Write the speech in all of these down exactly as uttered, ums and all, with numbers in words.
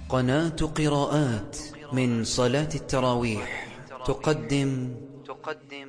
قناة قراءات من صلاة التراويح تقدم تقدم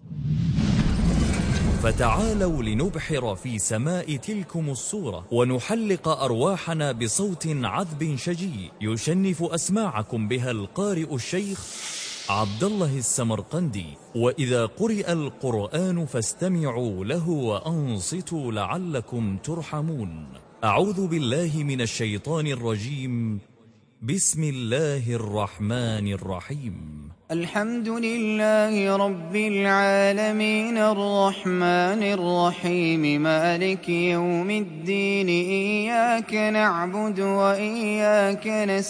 فتعالوا لنبحر في سماء تلكم الصورة ونحلق أرواحنا بصوت عذب شجي يشنف أسماعكم بها القارئ الشيخ عبد الله السمرقندي. وإذا قرئ القرآن فاستمعوا له وأنصتوا لعلكم ترحمون. أعوذ بالله من الشيطان الرجيم. بسم الله الرحمن الرحيم. الحمد لله رب العالمين الرحمن الرحيم مالك يوم الدين إياك نعبد وإياك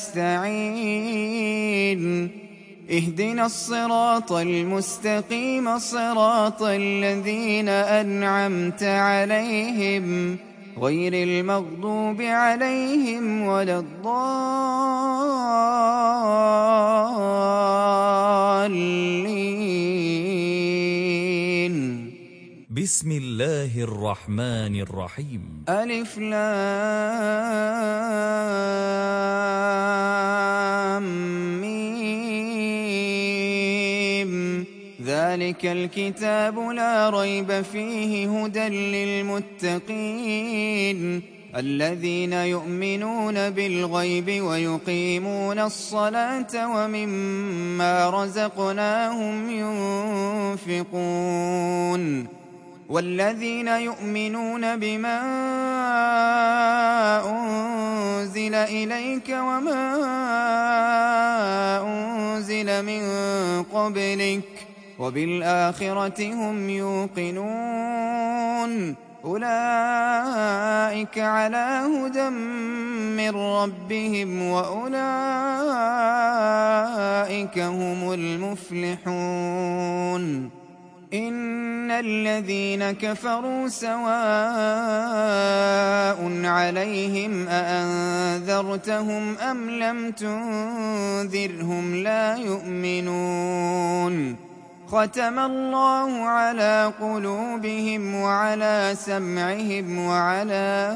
نستعين اهدنا الصراط المستقيم صراط الذين أنعمت عليهم غير المغضوب عليهم ولا الضالين. بسم الله الرحمن الرحيم. ألف لام ميم ذلك الكتاب لا ريب فيه هدى للمتقين الذين يؤمنون بالغيب ويقيمون الصلاة ومما رزقناهم ينفقون والذين يؤمنون بما أنزل إليك وما أنزل من قبلك وبالآخرة هم يوقنون أولئك على هدى من ربهم وأولئك هم المفلحون. إن الذين كفروا سواء عليهم أأنذرتهم أم لم تنذرهم لا يؤمنون. ختم الله على قلوبهم وعلى سمعهم وعلى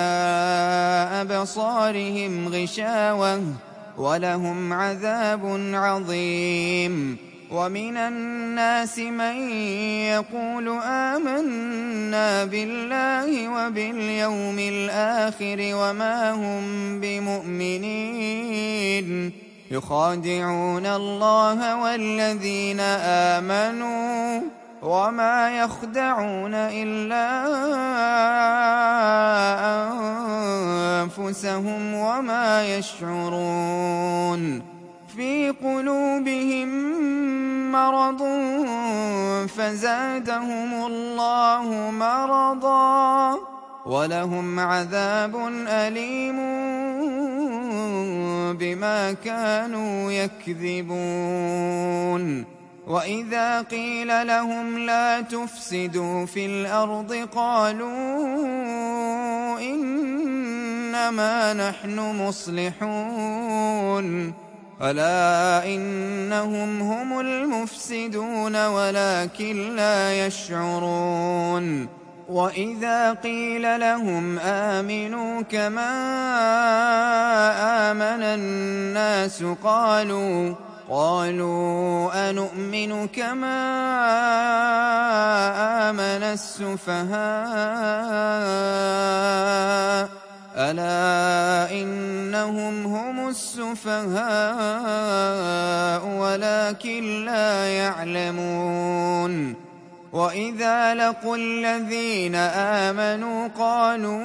أبصارهم غشاوة ولهم عذاب عظيم. ومن الناس من يقول آمنا بالله وباليوم الآخر وما هم بمؤمنين يخادعون الله والذين آمنوا وما يخدعون إلا أنفسهم وما يشعرون. في قلوبهم مرض فزادهم الله مرضا ولهم عذاب أليم بما كانوا يكذبون. وإذا قيل لهم لا تفسدوا في الأرض قالوا إنما نحن مصلحون ألا إنهم هم المفسدون ولكن لا يشعرون. وإذا قيل لهم آمنوا كما آمن الناس قالوا قالوا أنؤمن كما آمن السفهاء ألا إنهم هم السفهاء ولكن لا يعلمون. وإذا لقوا الذين آمنوا قالوا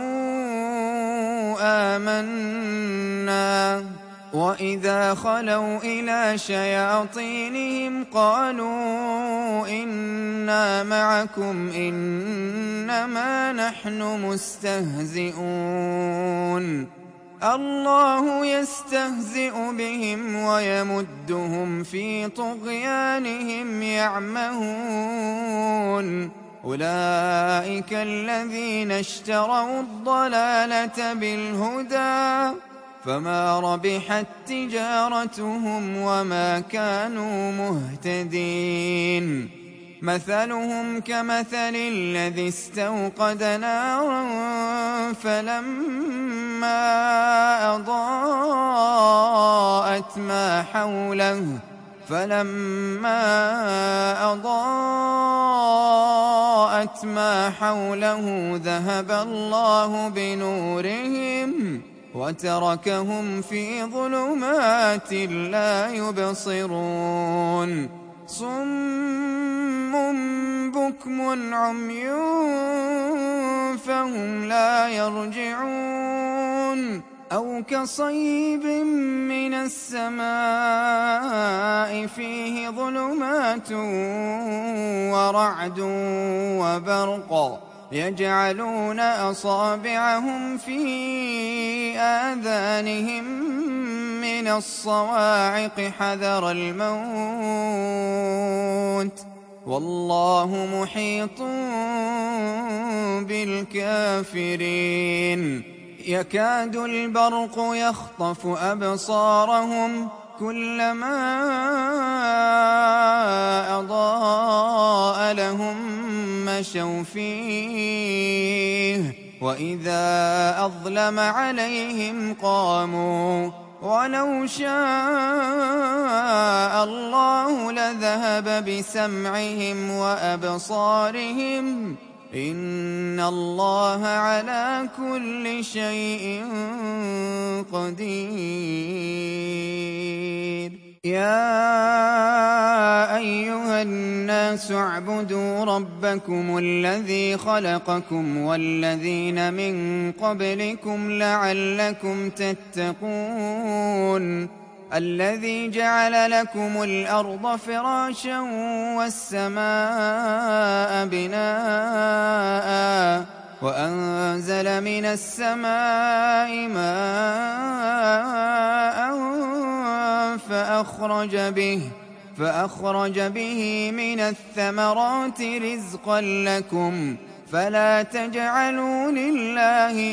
آمنا وإذا خلوا إلى شياطينهم قالوا إنا معكم إنما نحن مستهزئون. الله يستهزئ بهم ويمدهم في طغيانهم يعمهون. أولئك الذين اشتروا الضلالة بالهدى فما ربحت تجارتهم وما كانوا مهتدين. مثلهم كمثل الذي استوقد نارا فلما أضاءت حوله فلما أضاءت ما حوله ذهب الله بنورهم وتركهم في ظلمات لا يبصرون صم بكم عمي فهم لا يرجعون أو كصيب من السماء فيه ظلمات ورعد وبرق يجعلون أصابعهم في آذانهم من الصواعق حذر الموت والله محيط بالكافرين يكاد البرق يخطف أبصارهم كلما أضاء لهم مشوا فيه وإذا أظلم عليهم قاموا ولو شاء الله لذهب بسمعهم وأبصارهم إن الله على كل شيء قدير يا أيها الناس اعبدوا ربكم الذي خلقكم والذين من قبلكم لعلكم تتقون الذي جعل لكم الأرض فراشا والسماء بناء وأنزل من السماء ماء فأخرج به فأخرج به من الثمرات رزقا لكم فلا تجعلوا لله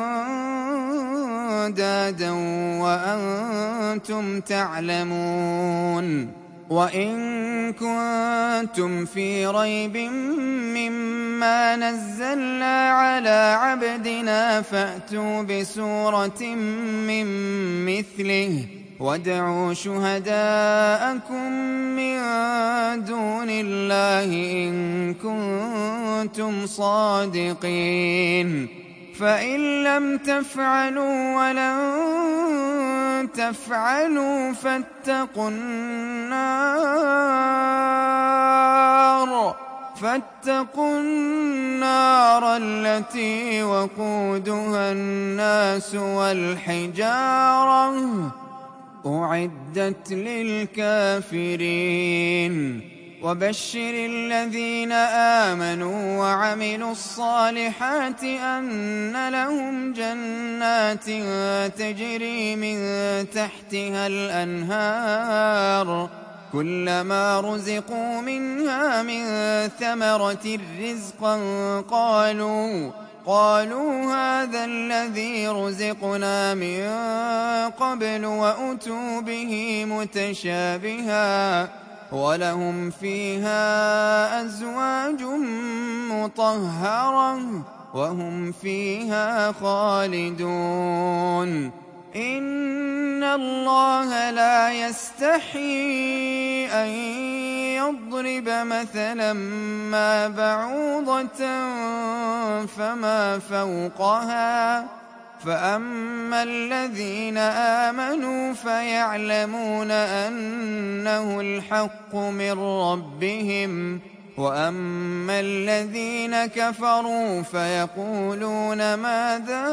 أندادا وأنتم تعلمون وإن كنتم في ريب مما نزلنا على عبدنا فأتوا بسورة من مثله وادعوا شهداءكم من دون الله إن كنتم صادقين فإن لم تفعلوا ولن تفعلوا فاتقوا النار فاتقوا النار التي وقودها الناس والحجارة أعدت للكافرين وبشر الذين آمنوا وعملوا الصالحات أن لهم جنات تجري من تحتها الأنهار كلما رزقوا منها من ثمرة رزقا قالوا قالوا هذا الذي رزقنا من قبل وأتوا به متشابها ولهم فيها أزواج مطهرة وهم فيها خالدون إن الله لا يستحيي أن يضرب مثلا ما بعوضة فما فوقها فأما الذين آمنوا فيعلمون أنه الحق من ربهم وأما الذين كفروا فيقولون ماذا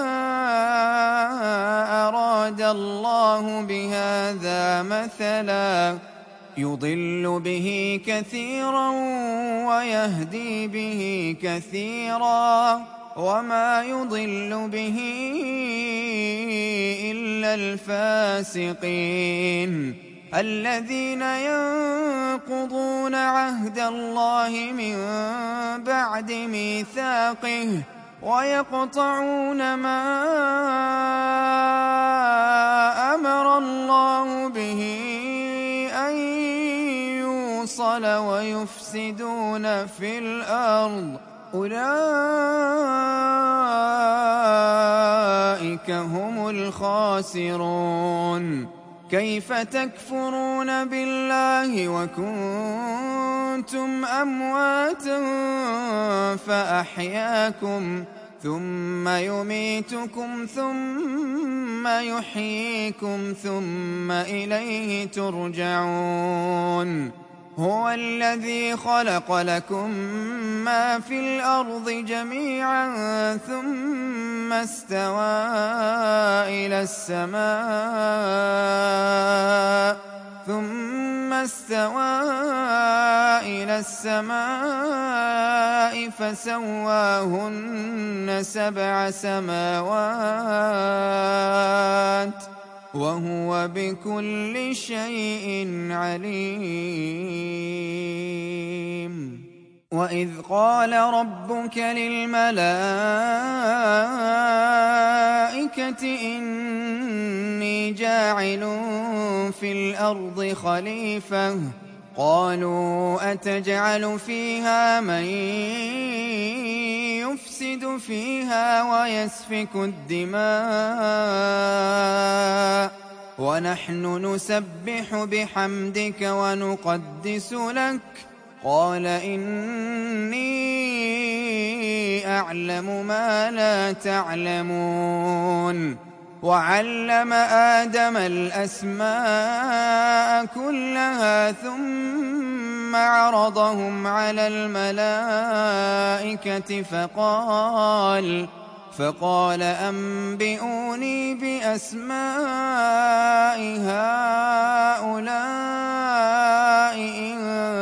أراد الله بهذا مثلا يضل به كثيرا ويهدي به كثيرا وما يضل به إلا الفاسقين الذين ينقضون عهد الله من بعد ميثاقه ويقطعون ما أمر الله به أن يوصل ويفسدون في الأرض أولئك هم الخاسرون كيف تكفرون بالله وكنتم أمواتا فأحياكم ثم يميتكم ثم يحييكم ثم إليه ترجعون هو الذي خلق لكم ما في الأرض جميعا ثم استوى إلى السماء ثم استوى إلى السماء فسواهن سبع سماوات وهو بكل شيء عليم وإذ قال ربك للملائكة إني جاعل في الأرض خليفة قالوا أتجعل فيها من يفسد فيها ويسفك الدماء ونحن نسبح بحمدك ونقدس لك قال إني أعلم ما لا تعلمون وعلم آدم الأسماء كلها ثم عرضهم على الملائكة فقال فقال أنبئوني بأسماء هؤلاء إن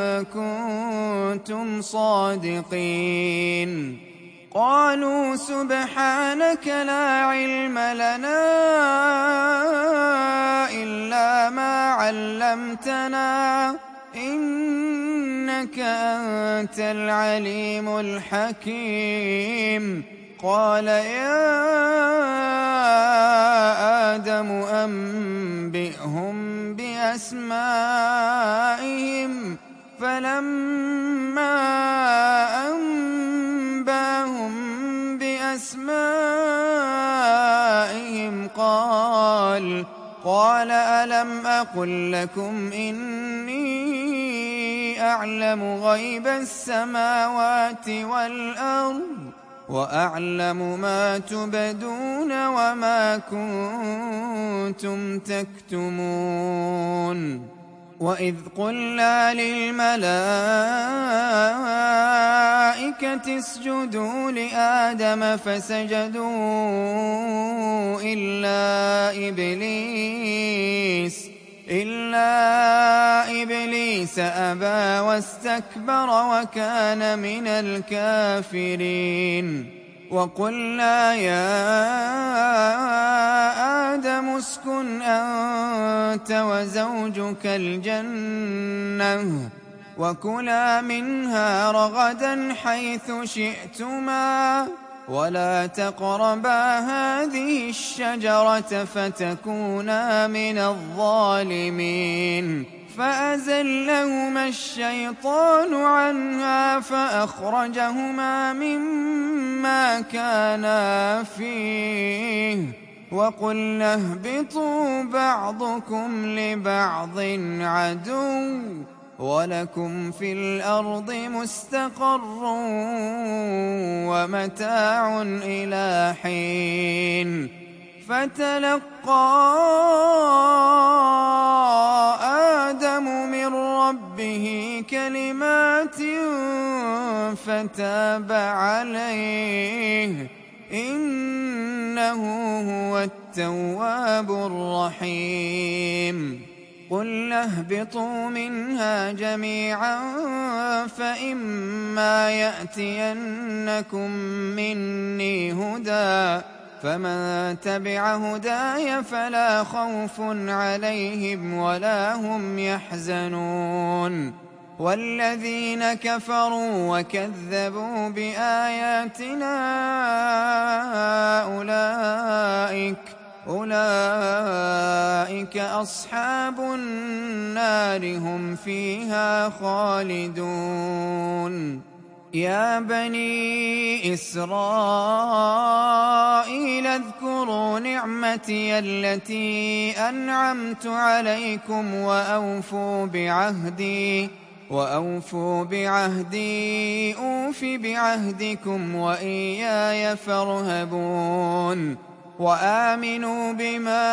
كنتم صادقين قالوا سبحانك لا علم لنا إلا ما علمتنا إنك أنت العليم الحكيم قال يا آدم أنبئهم بأسمائهم فلما أنباهم بأسمائهم قال قال ألم أقل لكم إني أعلم غيب السماوات والأرض وأعلم ما تبدون وما كنتم تكتمون وإذ قلنا للملائكة اسجدوا لآدم فسجدوا إلا إبليس إلا إبليس أبى واستكبر وكان من الكافرين وقلنا يا آدم اسكن أنت وزوجك الجنة وكلا منها رغدا حيث شئتما ولا تقربا هذه الشجرة فتكونا من الظالمين فأزلهما الشيطان عنها فأخرجهما مما كانا فيه وقلنا اهبطوا بعضكم لبعض عدو ولكم في الأرض مستقر ومتاع إلى حين فتلقى آدم من ربه كلمات فتاب عليه إنه هو التواب الرحيم قل اهبطوا منها جميعا فإما يأتينكم مني هدى فمن تبع هداي فلا خوف عليهم ولا هم يحزنون والذين كفروا وكذبوا بآياتنا أولئك أولئك أصحاب النار هم فيها خالدون يا بني إسرائيل اذكروا نعمتي التي أنعمت عليكم وأوفوا بعهدي وأوفوا بعهدي أوف بعهدكم وإياي فارهبون وآمنوا بما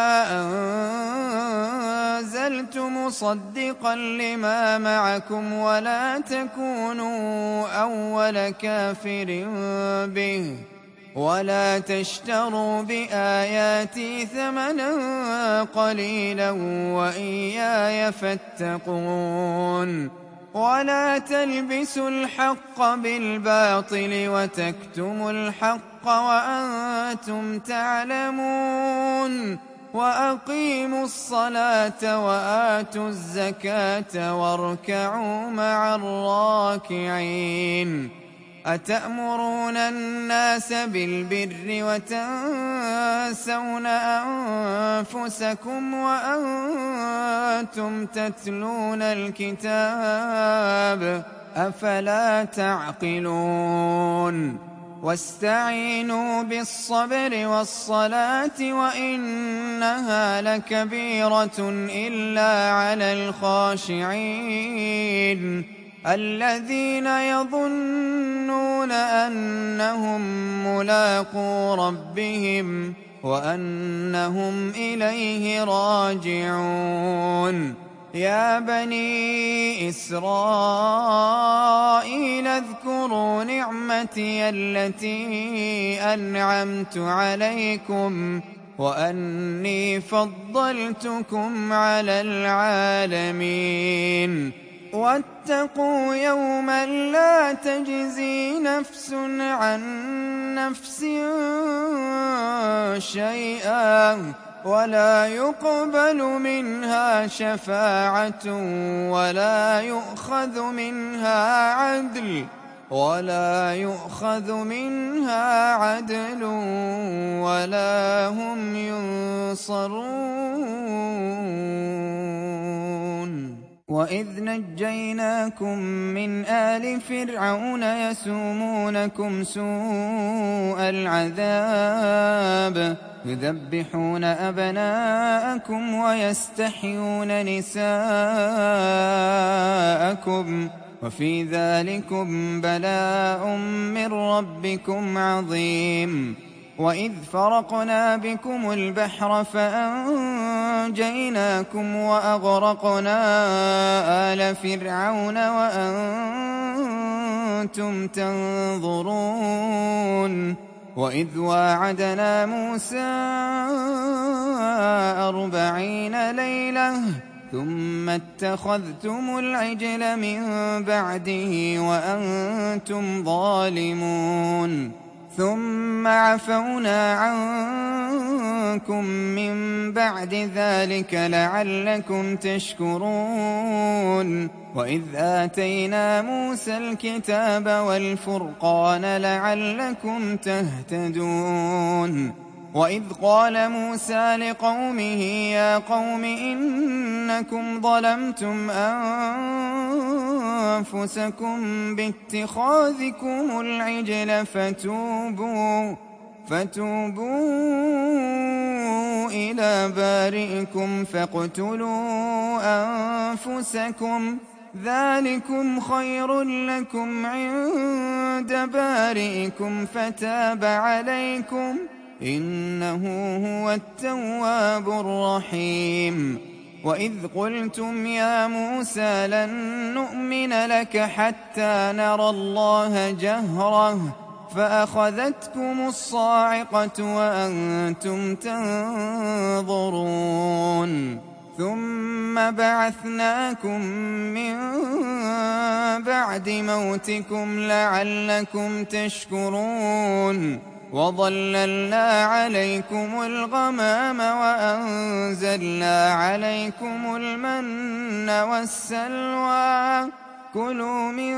أنزلت مصدقا لما معكم ولا تكونوا أول كافر به ولا تشتروا بآياتي ثمنا قليلا وإياي فاتقون ولا تلبسوا الحق بالباطل وتكتموا الحق وأنتم تعلمون وأقيموا الصلاة وآتوا الزكاة واركعوا مع الراكعين أتأمرون الناس بالبر وتنسون أنفسكم وأنتم تتلون الكتاب أفلا تعقلون واستعينوا بالصبر والصلاة وإنها لكبيرة إلا على الخاشعين الذين يظنون أنهم ملاقو ربهم وأنهم إليه راجعون يا بني إسرائيل اذكروا نعمتي التي أنعمت عليكم وأني فضلتكم على العالمين واتقوا يوما لا تجزي نفس عن نفس شيئا ولا يقبل منها شفاعة ولا يؤخذ منها عدل ولا يؤخذ منها عدل ولا هم ينصرون وإذ نجيناكم من آل فرعون يسومونكم سوء العذاب يذبحون أبناءكم ويستحيون نساءكم وفي ذلكم بلاء من ربكم عظيم وإذ فرقنا بكم البحر فأنجيناكم وأغرقنا آل فرعون وأنتم تنظرون وإذ واعدنا موسى أربعين ليلة ثم اتخذتم العجل من بعده وأنتم ظالمون ثم عفونا عنكم من بعد ذلك لعلكم تشكرون وإذ آتينا موسى الكتاب والفرقان لعلكم تهتدون وإذ قال موسى لقومه يا قوم إنكم ظلمتم أنفسكم باتخاذكم العجل فتوبوا فتوبوا إلى بارئكم فاقتلوا أنفسكم ذلكم خير لكم عند بارئكم فتاب عليكم إنه هو التواب الرحيم وإذ قلتم يا موسى لن نؤمن لك حتى نرى الله جهرة فأخذتكم الصاعقة وأنتم تنظرون ثم بعثناكم من بعد موتكم لعلكم تشكرون وظللنا عليكم الغمام وأنزلنا عليكم المن والسلوى كلوا من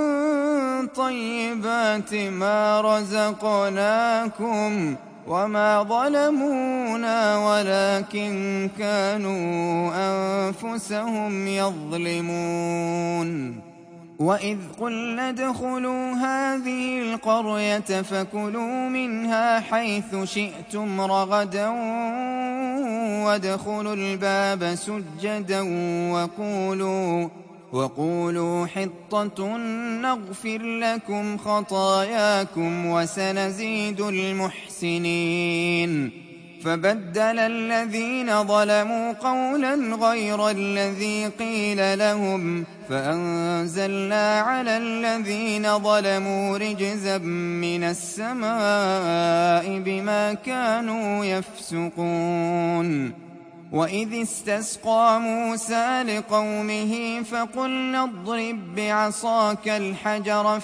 طيبات ما رزقناكم وما ظلمونا ولكن كانوا أنفسهم يظلمون وإذ قلنا ادخلوا هذه القرية فكلوا منها حيث شئتم رغدا وادخلوا الباب سجدا وقولوا وقولوا حطة نغفر لكم خطاياكم وسنزيد المحسنين. فبدل الذين ظلموا قولا غير الذي قيل لهم فأنزلنا على الذين ظلموا رجزا من السماء بما كانوا يفسقون. وإذ استسقى موسى لقومه فقلنا اضرب بعصاك الحجر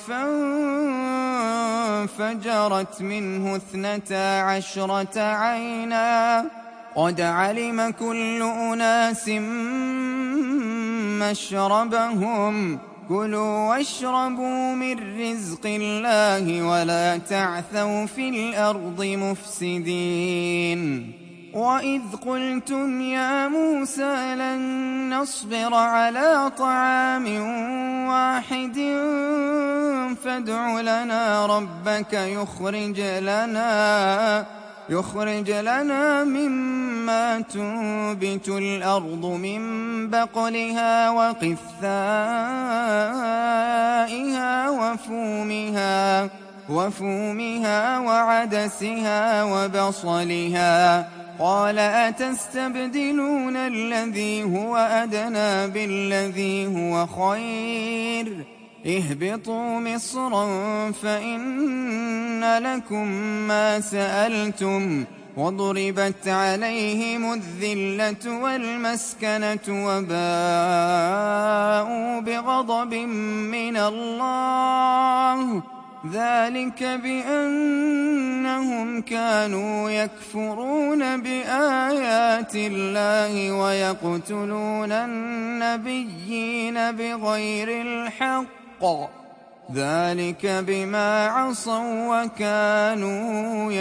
فانفجرت منه اثنتا عشرة عينا قد علم كل أناس مشربهم كلوا واشربوا من رزق الله ولا تعثوا في الأرض مفسدين. وإذ قلتم يا موسى لن نصبر على طعام واحد فادع لنا ربك يخرج لنا يخرج لنا مما تنبت الأرض من بقلها وقثائها وفومها وفومها وعدسها وبصلها قال أتستبدلون الذي هو أدنى بالذي هو خير اهبطوا مصرا فإن لكم ما سألتم وضربت عليهم الذلة والمسكنة وباءوا بغضب من الله ذلك بأنهم كانوا يكفرون بآيات الله ويقتلون النبيين بغير الحق ذلك بما عصوا وكانوا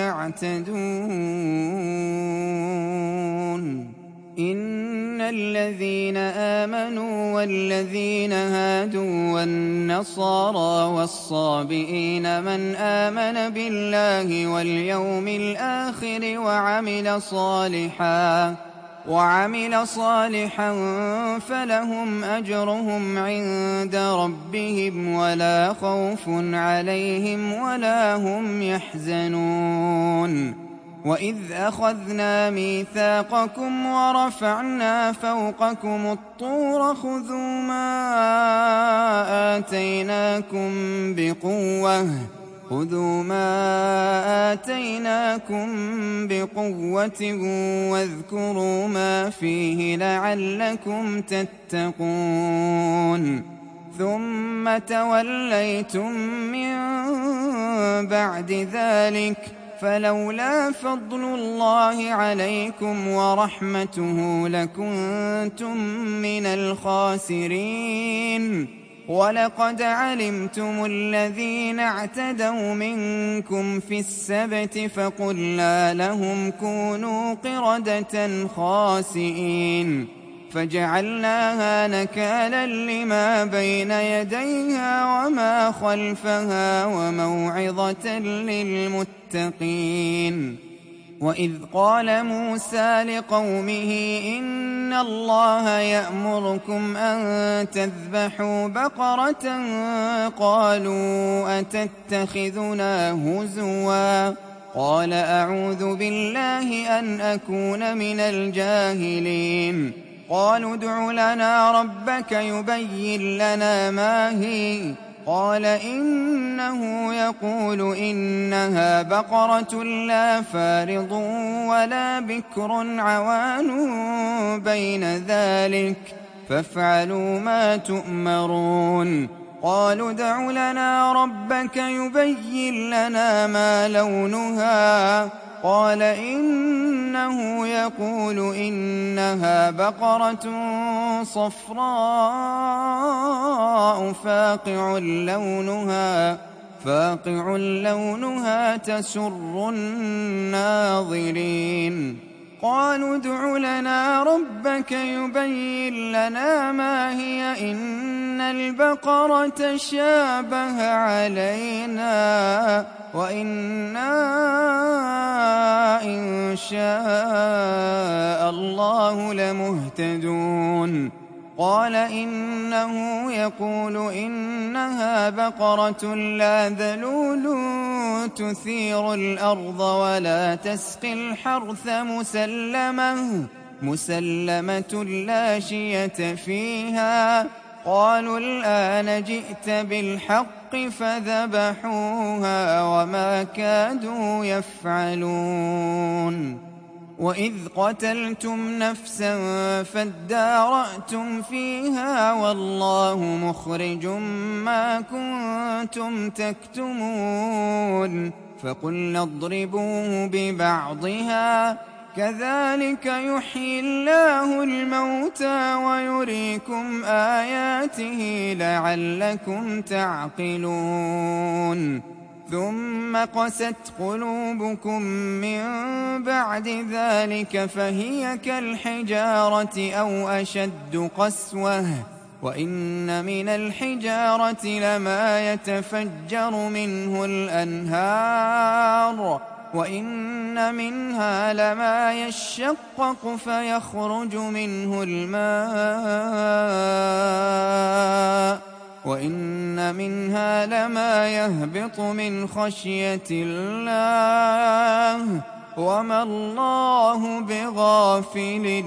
يعتدون. إن الذين آمنوا والذين هادوا والنصارى والصابئين من آمن بالله واليوم الآخر وعمل صالحا وعمل صالحا فلهم أجرهم عند ربهم ولا خوف عليهم ولا هم يحزنون. وإذ أخذنا ميثاقكم ورفعنا فوقكم الطور خذوا ما آتيناكم بقوة خذوا ما آتيناكم بقوة واذكروا ما فيه لعلكم تتقون. ثم توليتم من بعد ذلك فلولا فضل الله عليكم ورحمته لكنتم من الخاسرين. ولقد علمتم الذين اعتدوا منكم في السبت فقلنا لهم كونوا قردة خاسئين فجعلناها نكالا لما بين يديها وما خلفها وموعظة للمتقين. وإذ قال موسى لقومه إن الله يأمركم أن تذبحوا بقرة قالوا أتتخذنا هزوا قال أعوذ بالله أن أكون من الجاهلين. قالوا ادع لنا ربك يبين لنا ما هي قال إنه يقول إنها بقرة لا فارض ولا بكر عوان بين ذلك فافعلوا ما تؤمرون. قالوا ادع لنا ربك يبين لنا ما لونها قال إنه يقول إنها بقرة صفراء فاقع لونها فاقع لونها تسر الناظرين. قالوا ادع لنا ربك يبين لنا ما هي إن البقرة تشابه علينا وإنا إن شاء الله لمهتدون. قال إنه يقول إنها بقرة لا ذلول تثير الأرض ولا تسقي الحرث مسلمة مسلمة لا شية فيها. قالوا الآن جئت بالحق فذبحوها وما كادوا يفعلون. وإذ قتلتم نفسا فادارأتم فيها والله مخرج ما كنتم تكتمون. فقلنا اضربوه ببعضها كذلك يحيي الله الموتى ويريكم آياته لعلكم تعقلون. ثم قست قلوبكم من بعد ذلك فهي كالحجارة أو أشد قسوة. وإن من الحجارة لما يتفجر منه الأنهار وإن منها لما يشقق فيخرج منه الماء وإن منها لما يهبط من خشية الله وما الله بغافل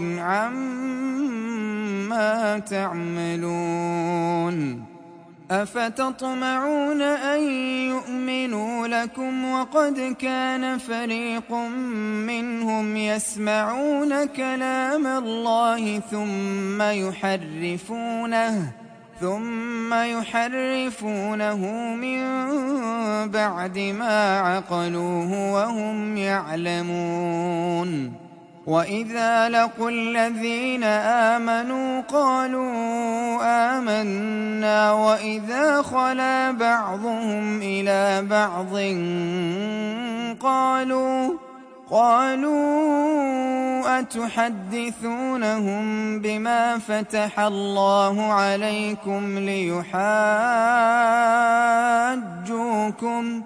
عما تعملون. أفتطمعون أن يؤمنوا لكم وقد كان فريق منهم يسمعون كلام الله ثم يحرفونه ثم يحرفونه من بعد ما عقلوه وهم يعلمون. وإذا لقوا الذين آمنوا قالوا آمنا وإذا خلا بعضهم إلى بعض قالوا قالوا أتحدثونهم بما فتح الله عليكم ليحاجوكم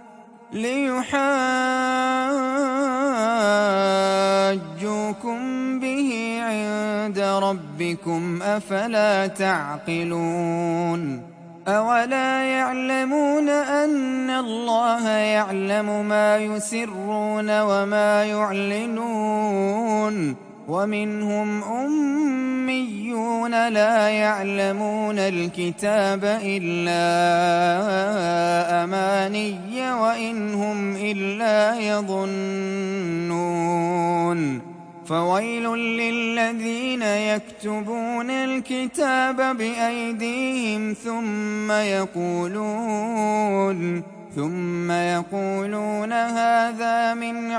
ليحاجوكم به عند ربكم أفلا تعقلون. أولا يعلمون أن الله يعلم ما يسرون وما يعلنون. ومنهم أميون لا يعلمون الكتاب إلا أماني وإن هم إلا يظنون. فويل للذين يكتبون الكتاب بأيديهم ثم يقولون ثم يقولون هذا من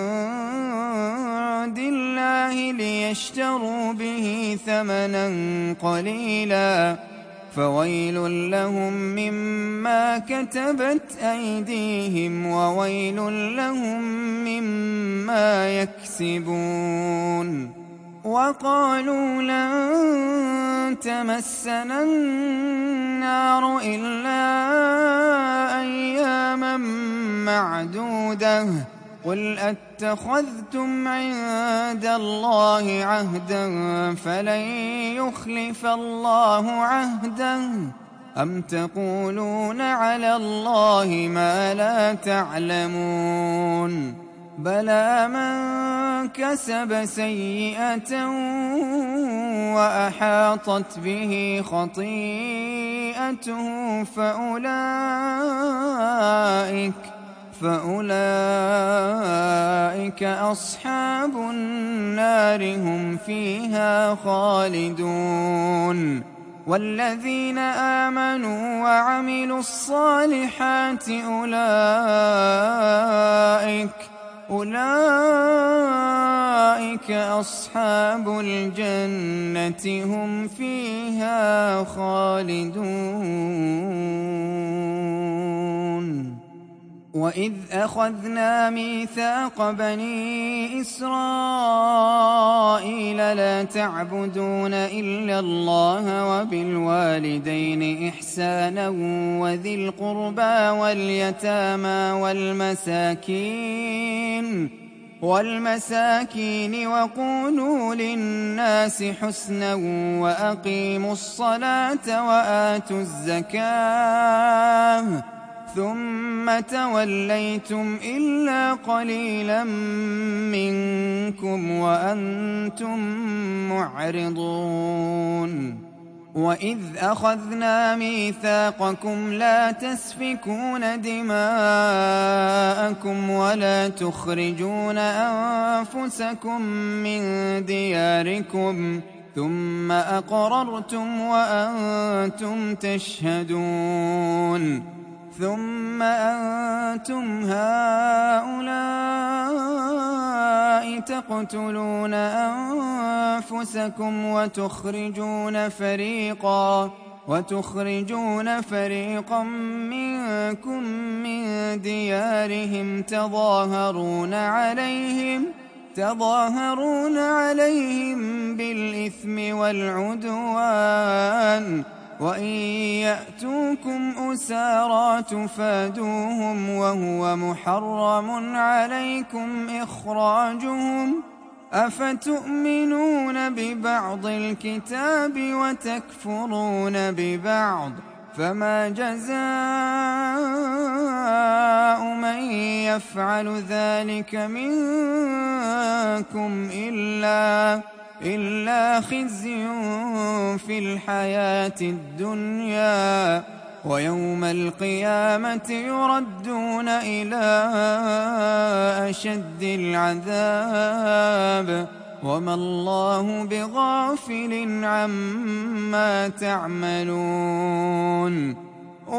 عند الله ليشتروا به ثمنا قليلا فويل لهم مما كتبت أيديهم وويل لهم مما يكسبون. وقالوا لن تمسنا النار إلا أياما معدودة قل أتخذتم عند الله عهدا فلن يخلف الله عهده أم تقولون على الله ما لا تعلمون. بلى من كسب سيئة وأحاطت به خطيئته فأولئك فأولئك أصحاب النار هم فيها خالدون. والذين آمنوا وعملوا الصالحات أولئك أولئك أصحاب الجنة هم فيها خالدون. وإذ أخذنا ميثاق بني إسرائيل لا تعبدون إلا الله وبالوالدين إحسانا وذي القربى واليتامى والمساكين والمساكين وقولوا للناس حسنا وأقيموا الصلاة وآتوا الزكاة ثم توليتم إلا قليلا منكم وأنتم معرضون وإذ أخذنا ميثاقكم لا تسفكون دماءكم ولا تخرجون أنفسكم من دياركم ثم أقررتم وأنتم تشهدون ثم أنتم هؤلاء تقتلون أنفسكم وتخرجون فريقا وتخرجون فريقا منكم من ديارهم تظاهرون عليهم تظاهرون عليهم بالإثم والعدوان وإن يأتوكم أسارى تفادوهم وهو محرم عليكم إخراجهم أفتؤمنون ببعض الكتاب وتكفرون ببعض فما جزاء من يفعل ذلك منكم إلا إلا خزي في الحياة الدنيا ويوم القيامة يردون إلى أشد العذاب وما الله بغافل عما تعملون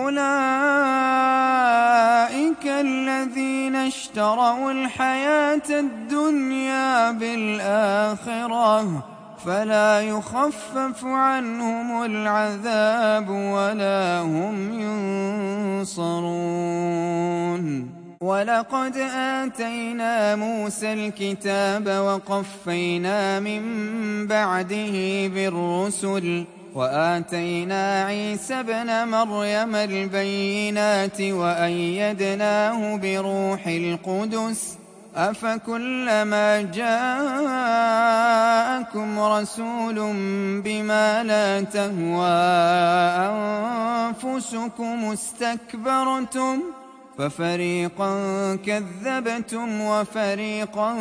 أولئك الذين اشتروا الحياة الدنيا بالآخرة فلا يخفف عنهم العذاب ولا هم ينصرون ولقد آتينا موسى الكتاب وقفينا من بعده بالرسل وآتينا عيسى ابن مريم البينات وأيدناه بروح القدس أفكلما جاءكم رسول بما لا تهوى أنفسكم استكبرتم ففريقا كذبتم وفريقا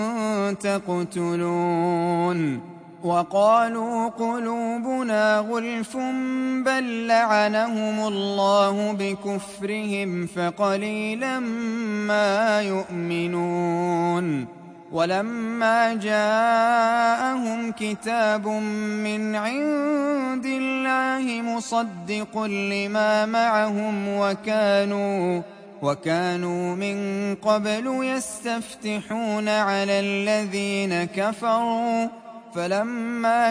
تقتلون وقالوا قلوبنا غلف بل لعنهم الله بكفرهم فقليلا ما يؤمنون ولما جاءهم كتاب من عند الله مصدق لما معهم وكانوا وكانوا من قبل يستفتحون على الذين كفروا فلما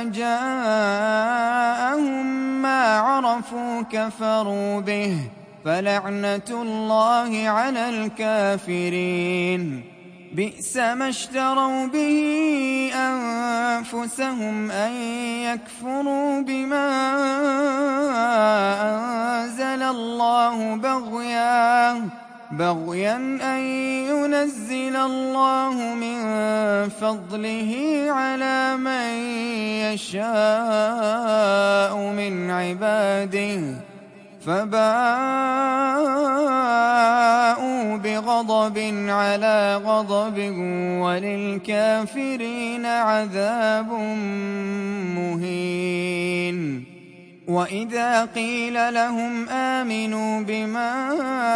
جاءهم ما عرفوا كفروا به فلعنة الله على الكافرين بئس ما اشتروا به أنفسهم أن يكفروا بما أنزل الله بغيا بغيا أن ينزل الله من فضله على من يشاء من عباده فباءوا بغضب على غضب وللكافرين عذاب مهين وإذا قيل لهم آمنوا بما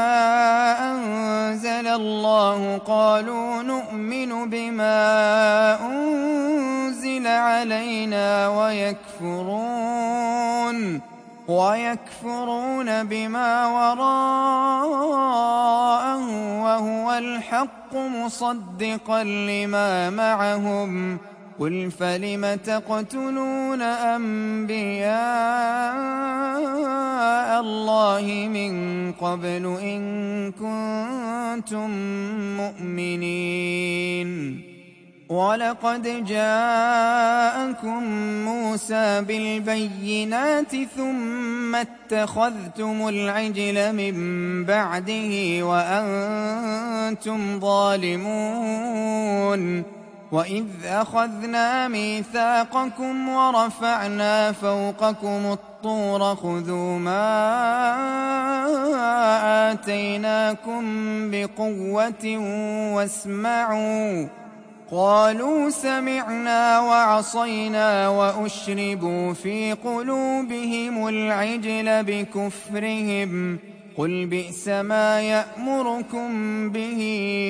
أنزل الله قالوا نؤمن بما أنزل علينا ويكفرون ويكفرون بما وراءه وهو الحق مصدقا لما معهم قل فلم تقتلون أنبياء الله من قبل إن كنتم مؤمنين ولقد جاءكم موسى بالبينات ثم اتخذتم العجل من بعده وأنتم ظالمون وإذ أخذنا ميثاقكم ورفعنا فوقكم الطور خذوا ما آتيناكم بقوة واسمعوا قالوا سمعنا وعصينا وأشربوا في قلوبهم العجل بكفرهم قل بئس ما يأمركم به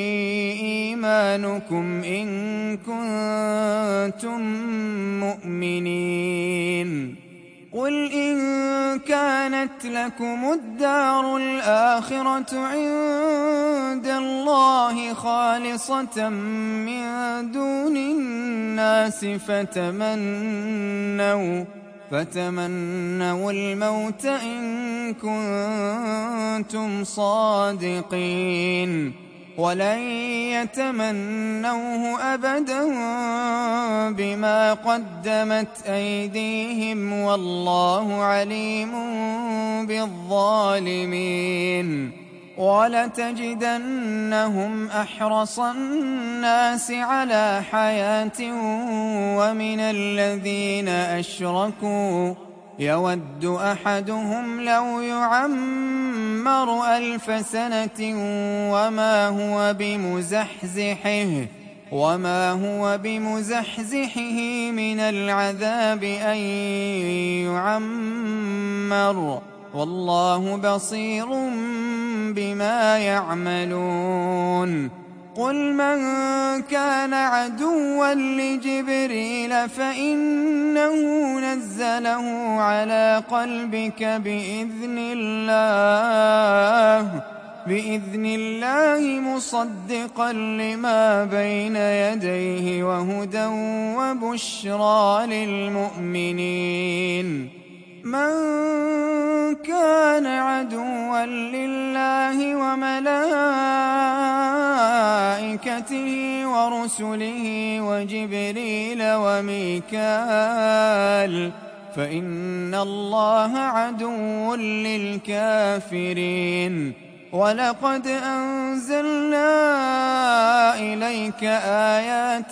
إيمانكم إن كنتم مؤمنين قل إن كانت لكم الدار الآخرة عند الله خالصة من دون الناس فتمنوا فتمنوا الموت إن كنتم صادقين ولن يتمنوه أبدا بما قدمت أيديهم والله عليم بالظالمين ولتجدنهم أحرص الناس على حياة ومن الذين أشركوا يود أحدهم لو يعمر ألف سنة وما هو بمزحزحه وما هو بمزحزحه من العذاب أن يعمر والله بصير بما يعملون قل من كان عدوا لجبريل فإنه نزله على قلبك بإذن الله بإذن الله مصدقا لما بين يديه وهدى وبشرى للمؤمنين من كان عدوا لله وملائكته ورسله وجبريل وميكال فإن الله عدو للكافرين ولقد أنزلنا إليك آيات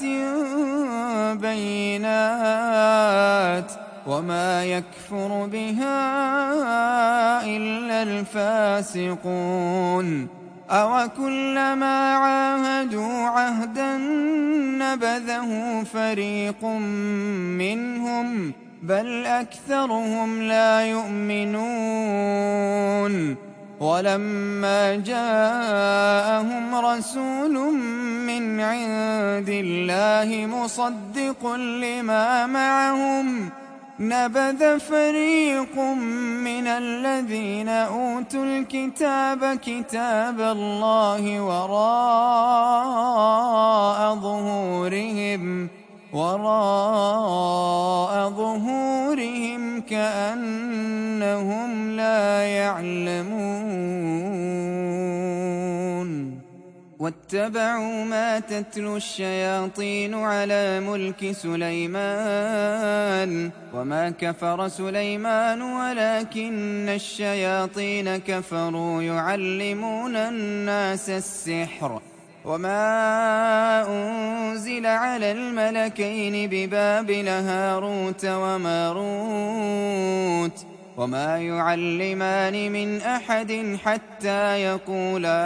بينات وما يكفر بها إلا الفاسقون أوكلما عاهدوا عهدا نبذه فريق منهم بل أكثرهم لا يؤمنون ولما جاءهم رسول من عند الله مصدق لما معهم نبذ فريق من الذين أوتوا الكتاب كتاب الله وراء ظهورهم وراء ظهورهم كأنهم لا يعلمون واتبعوا ما تتلو الشياطين على ملك سليمان وما كفر سليمان ولكن الشياطين كفروا يعلمون الناس السحر وما أنزل على الملكين ببابل هاروت وماروت وما يعلمان من أحد حتى يقولا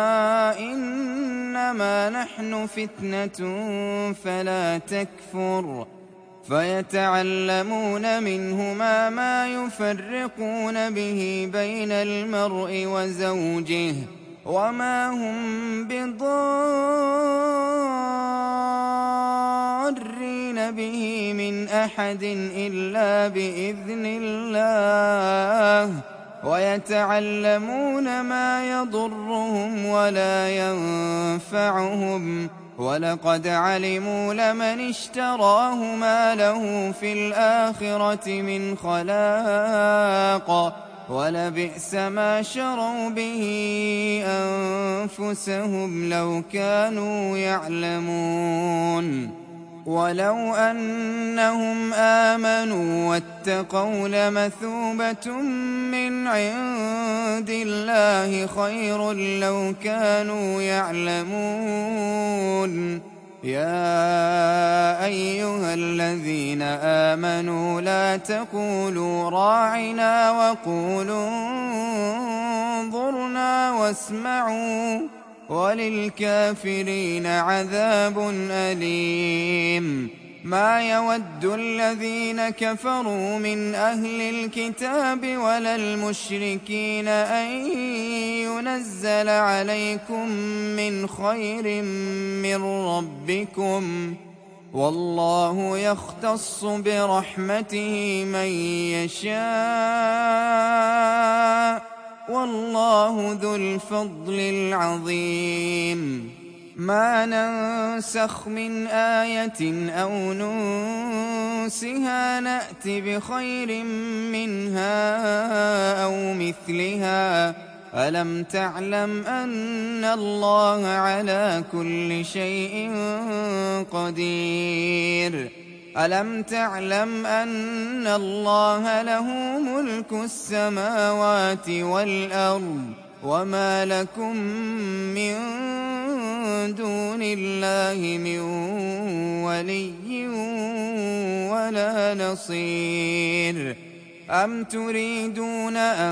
إنما نحن فتنة فلا تكفر فيتعلمون منهما ما يفرقون به بين المرء وزوجه وما هم بضارين به من أحد إلا بإذن الله ويتعلمون ما يضرهم ولا ينفعهم ولقد علموا لمن اشتراه ما له في الآخرة من خلاق ولبئس ما شروا به أنفسهم لو كانوا يعلمون ولو أنهم آمنوا واتقوا لمثوبة من عند الله خير لو كانوا يعلمون يا أيها الذين آمنوا لا تقولوا راعنا وقولوا انظرنا واسمعوا وللكافرين عذاب أليم ما يود الذين كفروا من أهل الكتاب ولا المشركين أن ينزل عليكم من خير من ربكم والله يختص برحمته من يشاء والله ذو الفضل العظيم ما ننسخ من آية أو ننسها نأت بخير منها أو مثلها ألم تعلم أن الله على كل شيء قدير ألم تعلم أن الله له ملك السماوات والأرض وما لكم من دون الله من ولي ولا نصير أم تريدون أن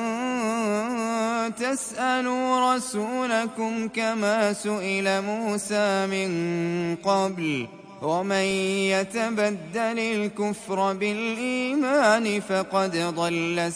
تسألوا رسولكم كما سئل موسى من قبل ومن يتبدل الكفر بالإيمان فقد ضل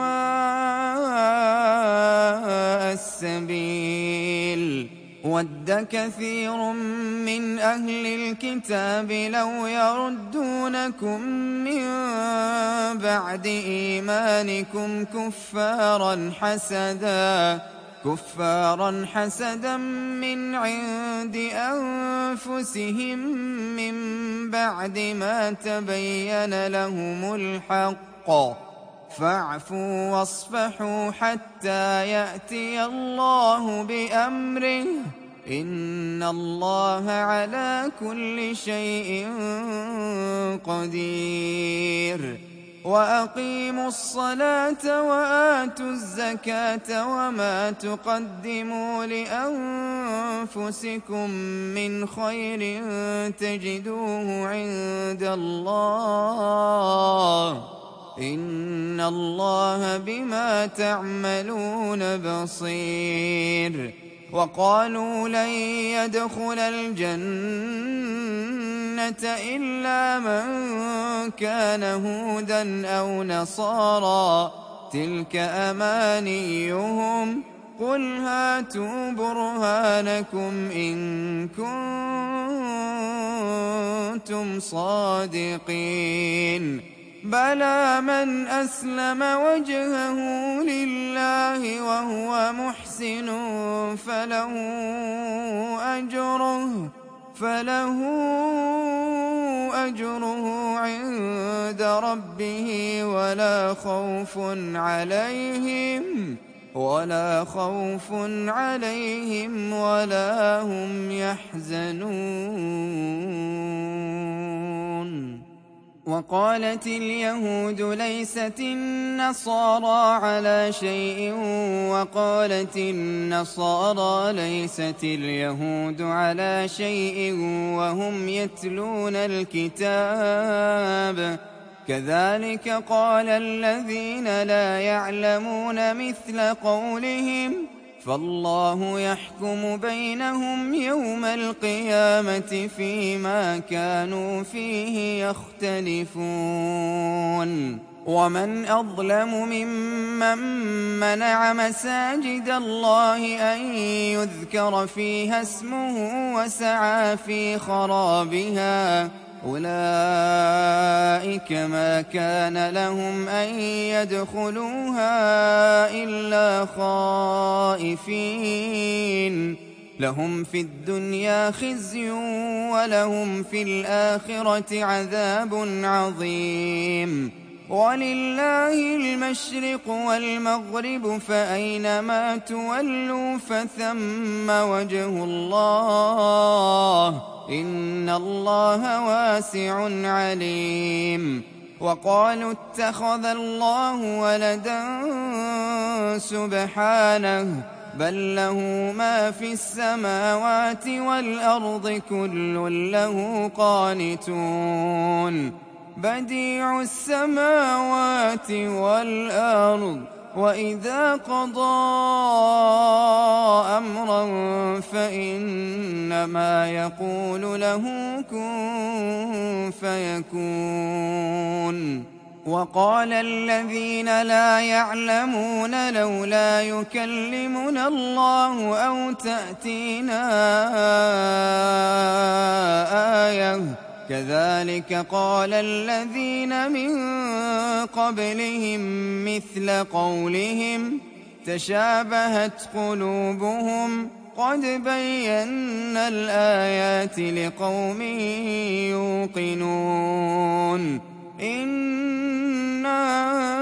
سواء السبيل ود كثير من أهل الكتاب لو يردونكم من بعد إيمانكم كفارا حسدا كفارا حسدا من عند أنفسهم من بعد ما تبين لهم الحق فاعفوا واصفحوا حتى يأتي الله بأمره إن الله على كل شيء قدير وأقيموا الصلاة وآتوا الزكاة وما تقدموا لأنفسكم من خير تجدوه عند الله إن الله بما تعملون بصير وقالوا لن يدخل الجنة إلا من كان هودا أو نصارى تلك أمانيهم قل هاتوا برهانكم إن كنتم صادقين بلى من أسلم وجهه لله وهو محسن فله أجره فله أجره عند ربه ولا خوف عليهم ولا خوف عليهم ولا هم يحزنون وقالت اليهود ليست النصارى على شيء وقالت النصارى ليست اليهود على شيء وهم يتلون الكتاب كذلك قال الذين لا يعلمون مثل قولهم فالله يحكم بينهم يوم القيامة فيما كانوا فيه يختلفون ومن أظلم ممن منع مساجد الله أن يذكر فيها اسمه وسعى في خرابها أولئك ما كان لهم أن يدخلوها إلا خائفين لهم في الدنيا خزي ولهم في الآخرة عذاب عظيم ولله المشرق والمغرب فأينما تولوا فثم وجه الله إن الله واسع عليم وقالوا اتخذ الله ولدا سبحانه بل له ما في السماوات والأرض كل له قانتون بديع السماوات والأرض وإذا قضى أمرا فإنما يقول له كن فيكون وقال الذين لا يعلمون لولا يكلمنا الله أو تأتينا آية كذلك قال الذين من قبلهم مثل قولهم تشابهت قلوبهم قد بينا الآيات لقوم يوقنون إنا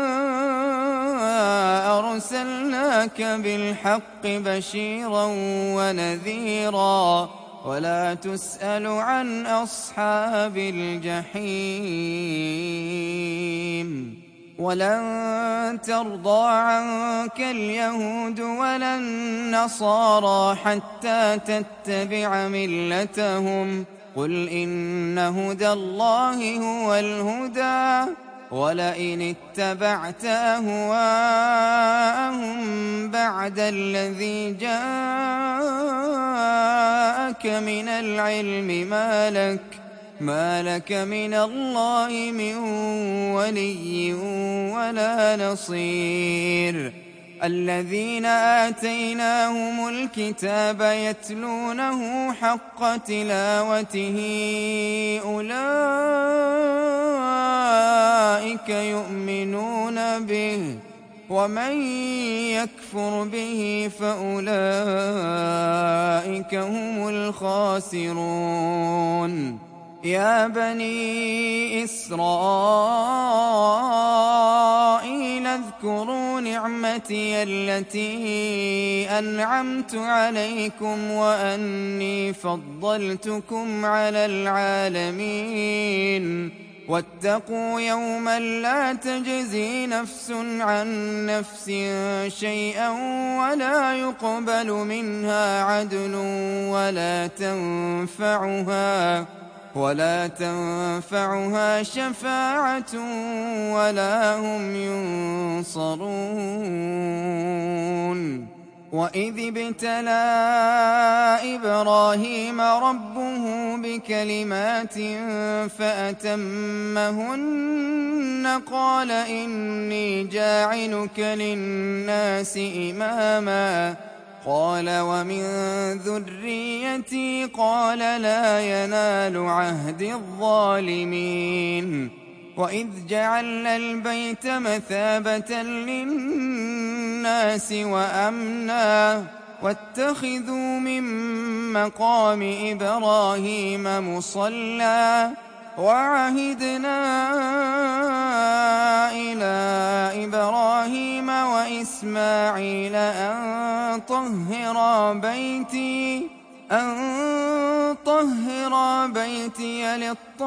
أرسلناك بالحق بشيرا ونذيرا ولا تسأل عن أصحاب الجحيم ولن ترضى عنك اليهود ولا النصارى حتى تتبع ملتهم قل إن هدى الله هو الهدى ولئن اتبعت أهواءهم بعد الذي جاءك من العلم ما لك ما لك من الله من ولي ولا نصير الذين آتيناهم الكتاب يتلونه حق تلاوته أولئك يؤمنون به ومن يكفر به فأولئك هم الخاسرون يا بني إسرائيل اذكروا نعمتي التي أنعمت عليكم وأني فضلتكم على العالمين واتقوا يوما لا تجزي نفس عن نفس شيئا ولا يقبل منها عدل ولا تنفعها ولا تنفعها شفاعة ولا هم ينصرون وإذ ابتلى إبراهيم ربه بكلمات فأتمهن قال إني جاعلك للناس إماما قال ومن ذريتي قال لا ينال عهد الظالمين وإذ جعلنا البيت مثابة للناس وأمنا واتخذوا من مقام إبراهيم مصلى وعهدنا إلى إبراهيم وإسماعيل أن طهرا بيتي أن طهرا بيتي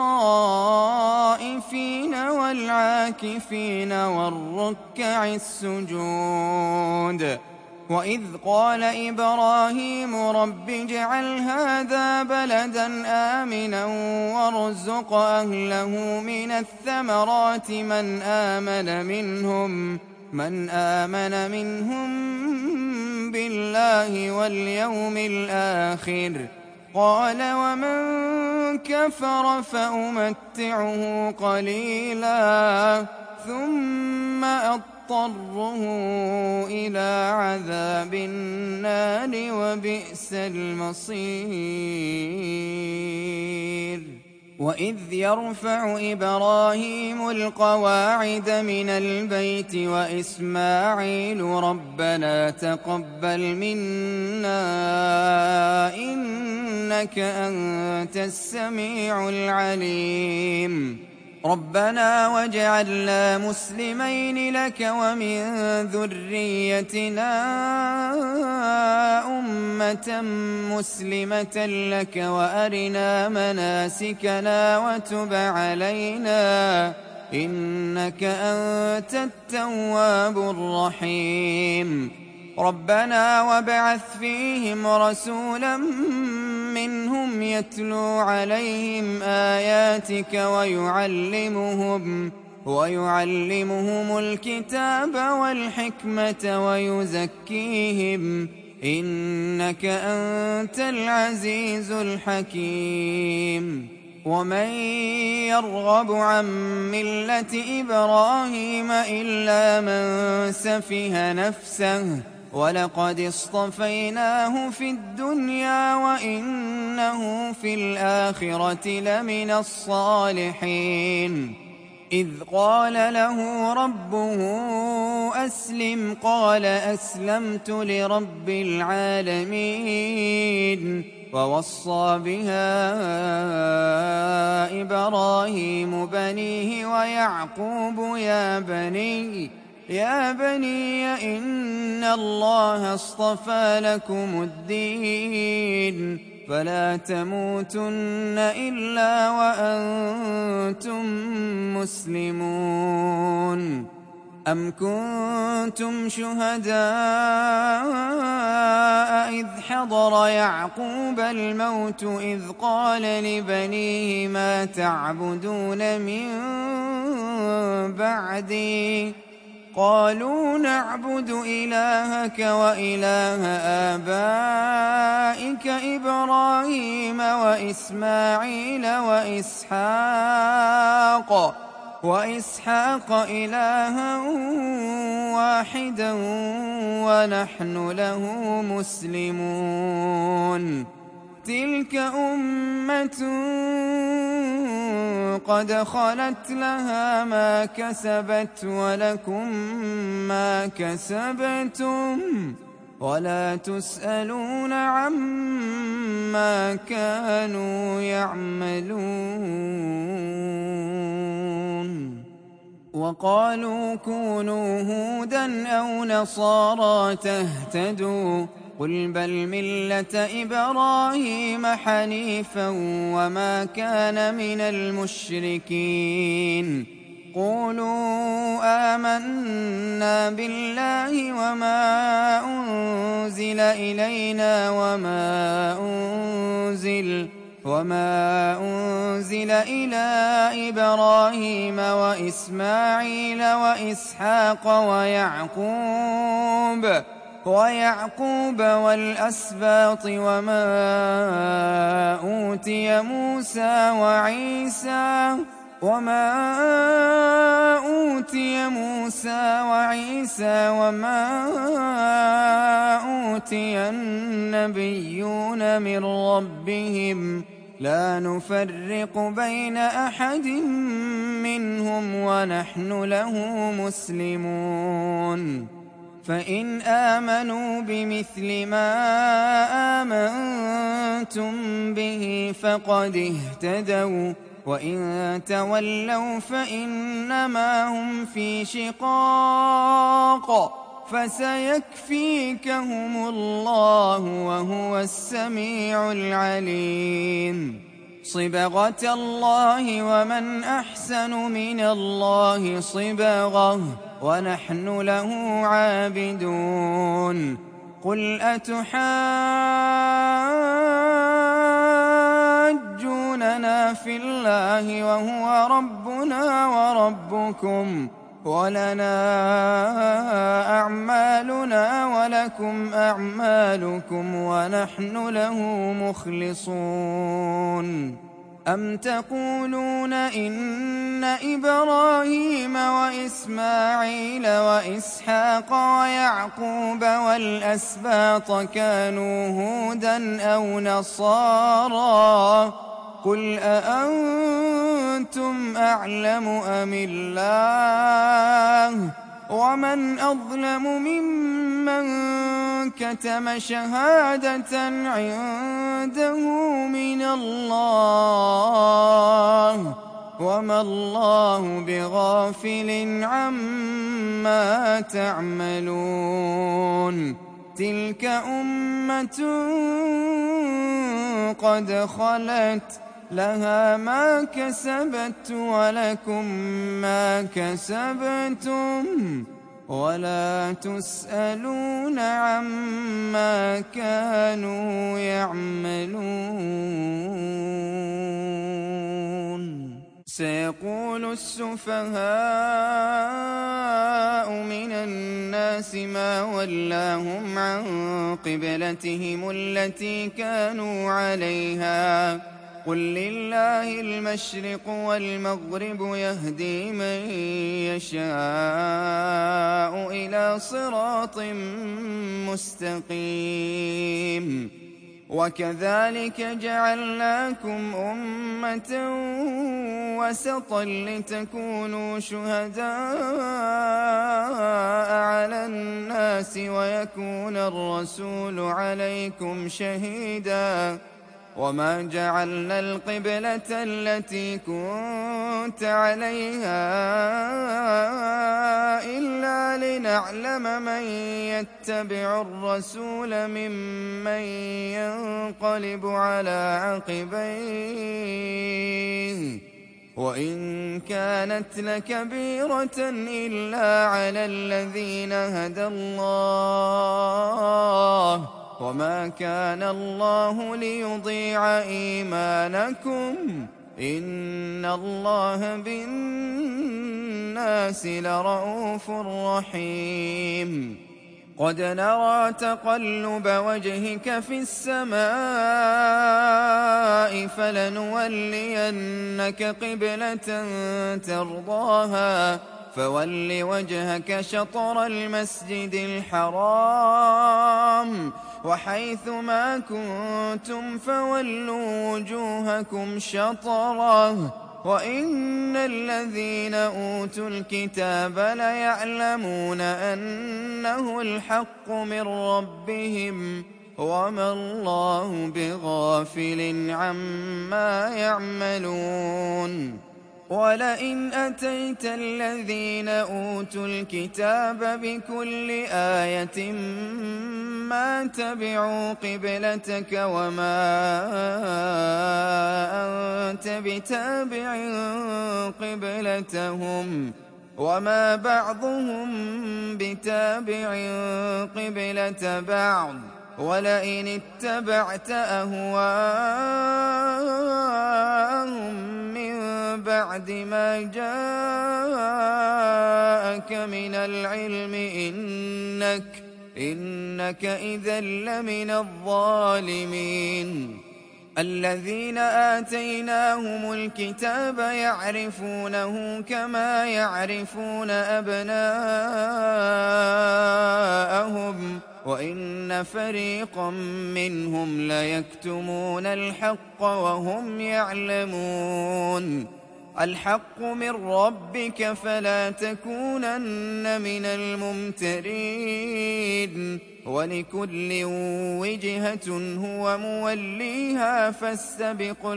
للطائفين والعاكفين والركع السجود وإذ قال إبراهيم رب اجعل هذا بلدا آمنا وارزق أهله من الثمرات من آمن منهم من آمن منهم بالله واليوم الآخر قال ومن كفر فأمتعه قليلا ثم أضطره إلى عذاب النار وبئس المصير وإذ يرفع إبراهيم القواعد من البيت وإسماعيل ربنا تقبل منا إنك أنت السميع العليم ربنا واجعلنا مسلمين لك ومن ذريتنا أمة مسلمة لك وأرنا مناسكنا وتب علينا إنك أنت التواب الرحيم ربنا وابعث فيهم رسولا منهم يتلو عليهم آياتك ويعلمهم ويعلمهم الكتاب والحكمة ويزكيهم إنك أنت العزيز الحكيم ومن يرغب عن ملة إبراهيم إلا من سفه نفسه ولقد اصطفيناه في الدنيا وإنه في الآخرة لمن الصالحين إذ قال له ربه أسلم قال أسلمت لرب العالمين ووصى بها إبراهيم بنيه ويعقوب يا بني يا بني إن الله اصطفى لكم الدين فلا تموتن إلا وأنتم مسلمون أم كنتم شهداء إذ حضر يعقوب الموت إذ قال لبنيه ما تعبدون من بعدي قالوا نعبد إلهك وإله آبائك إبراهيم وإسماعيل وإسحاق وإسحاق إلها واحدا ونحن له مسلمون تلك أمة قد خلت لها ما كسبت ولكم ما كسبتم ولا تسألون عما كانوا يعملون وقالوا كونوا هودا أو نصارى تهتدوا قل بل ملة إبراهيم حنيفا وما كان من المشركين قولوا آمنا بالله وما أنزل إلينا وما أنزل وما أنزل إلى إبراهيم وإسماعيل وإسحاق ويعقوب ويعقوب والأسباط وما أوتي موسى وعيسى وما أوتي موسى وعيسى وما أوتي النبيون من ربهم لا نفرق بين أحد منهم ونحن له مسلمون فإن آمنوا بمثل ما آمنتم به فقد اهتدوا وإن تولوا فإنما هم في شقاق فسيكفيكهم الله وهو السميع العليم صبغة الله ومن أحسن من الله صبغة ونحن له عابدون قل أتحاجوننا في الله وهو ربنا وربكم ولنا أعمالنا ولكم أعمالكم ونحن له مخلصون أم تقولون إن إبراهيم وإسماعيل وإسحاق ويعقوب والأسباط كانوا هودا أو نصارى قل أأنتم أعلم أم الله ومن أظلم ممن كتم شهادة عنده من الله وما الله بغافل عما تعملون تلك أمة قد خلت لها ما كسبت ولكم ما كسبتم ولا تسألون عما كانوا يعملون سيقول السفهاء من الناس ما ولاهم عن قبلتهم التي كانوا عليها قل لله المشرق والمغرب يهدي من يشاء إلى صراط مستقيم وكذلك جعلناكم أمة وسطا لتكونوا شهداء على الناس ويكون الرسول عليكم شهيدا وما جعلنا القبلة التي كنت عليها إلا لنعلم من يتبع الرسول ممن ينقلب على عقبيه وإن كانت لكبيرة إلا على الذين هدى الله وما كان الله ليضيع إيمانكم إن الله بالناس لرءوف رحيم قد نرى تقلب وجهك في السماء فلنولينك قبلة ترضاها فول وجهك شطر المسجد الحرام وحيث ما كنتم فولوا وجوهكم شطره وإن الذين أوتوا الكتاب ليعلمون أنه الحق من ربهم وما الله بغافل عما يعملون ولئن أتيت الذين أوتوا الكتاب بكل آية ما تبعوا قبلتك وما أنت بتابع قبلتهم وما بعضهم بتابع قبلة بعض ولئن اتبعت أهواءهم من بعد ما جاءك من العلم إنك إنك إذا لمن الظالمين الذين آتيناهم الكتاب يعرفونه كما يعرفون أبناءهم وإن فريقا منهم ليكتمون الحق وهم يعلمون الحق من ربك فلا تكونن من الممترين ولكل وجهة هو موليها فاستبقوا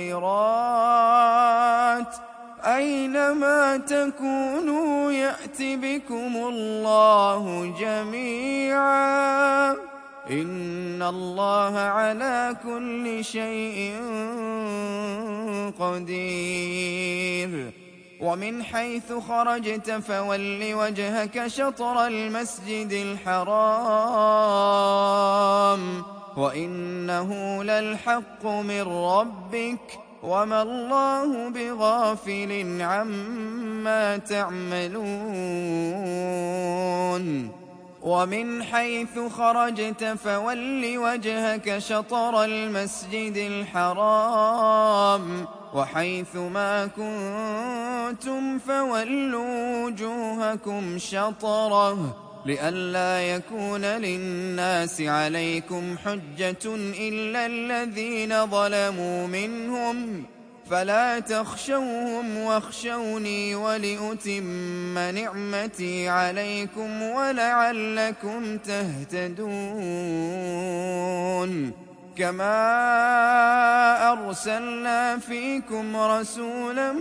الخيرات أينما تكونوا يأت بكم الله جميعا إن الله على كل شيء قدير ومن حيث خرجت فول وجهك شطر المسجد الحرام وإنه للحق من ربك وما الله بغافل عما تعملون ومن حيث خرجت فول وجهك شطر المسجد الحرام وحيث ما كنتم فولوا وجوهكم شطره لئلا يكون للناس عليكم حجة إلا الذين ظلموا منهم فلا تخشوهم واخشوني ولأتم نعمتي عليكم ولعلكم تهتدون كما أرسلنا فيكم رسولا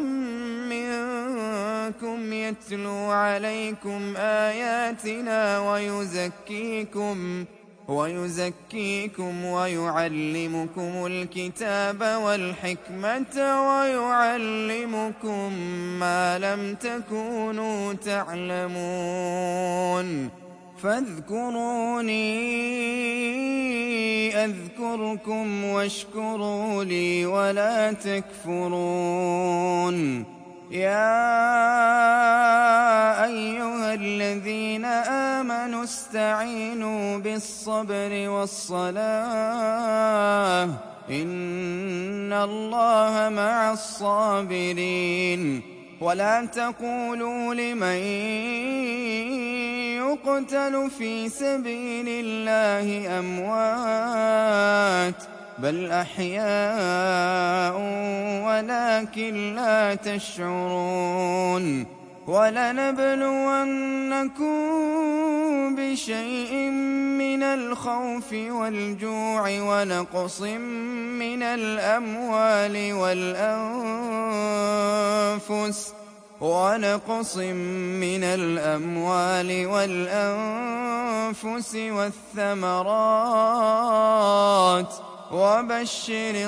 منكم يتلو عليكم آياتنا ويزكيكم ويزكيكم ويعلمكم الكتاب والحكمة ويعلمكم ما لم تكونوا تعلمون فاذكروني أذكركم واشكروا لي ولا تكفرون يا أيها الذين آمنوا استعينوا بالصبر والصلاة إن الله مع الصابرين ولا تقولوا لمن يقتل في سبيل الله أموات بل أحياء ولكن لا تشعرون ولنبلونكم بشيء من الخوف والجوع ونقص من الأموال والأنفس ونقص من الأموال والأنفس والثمرات وبشر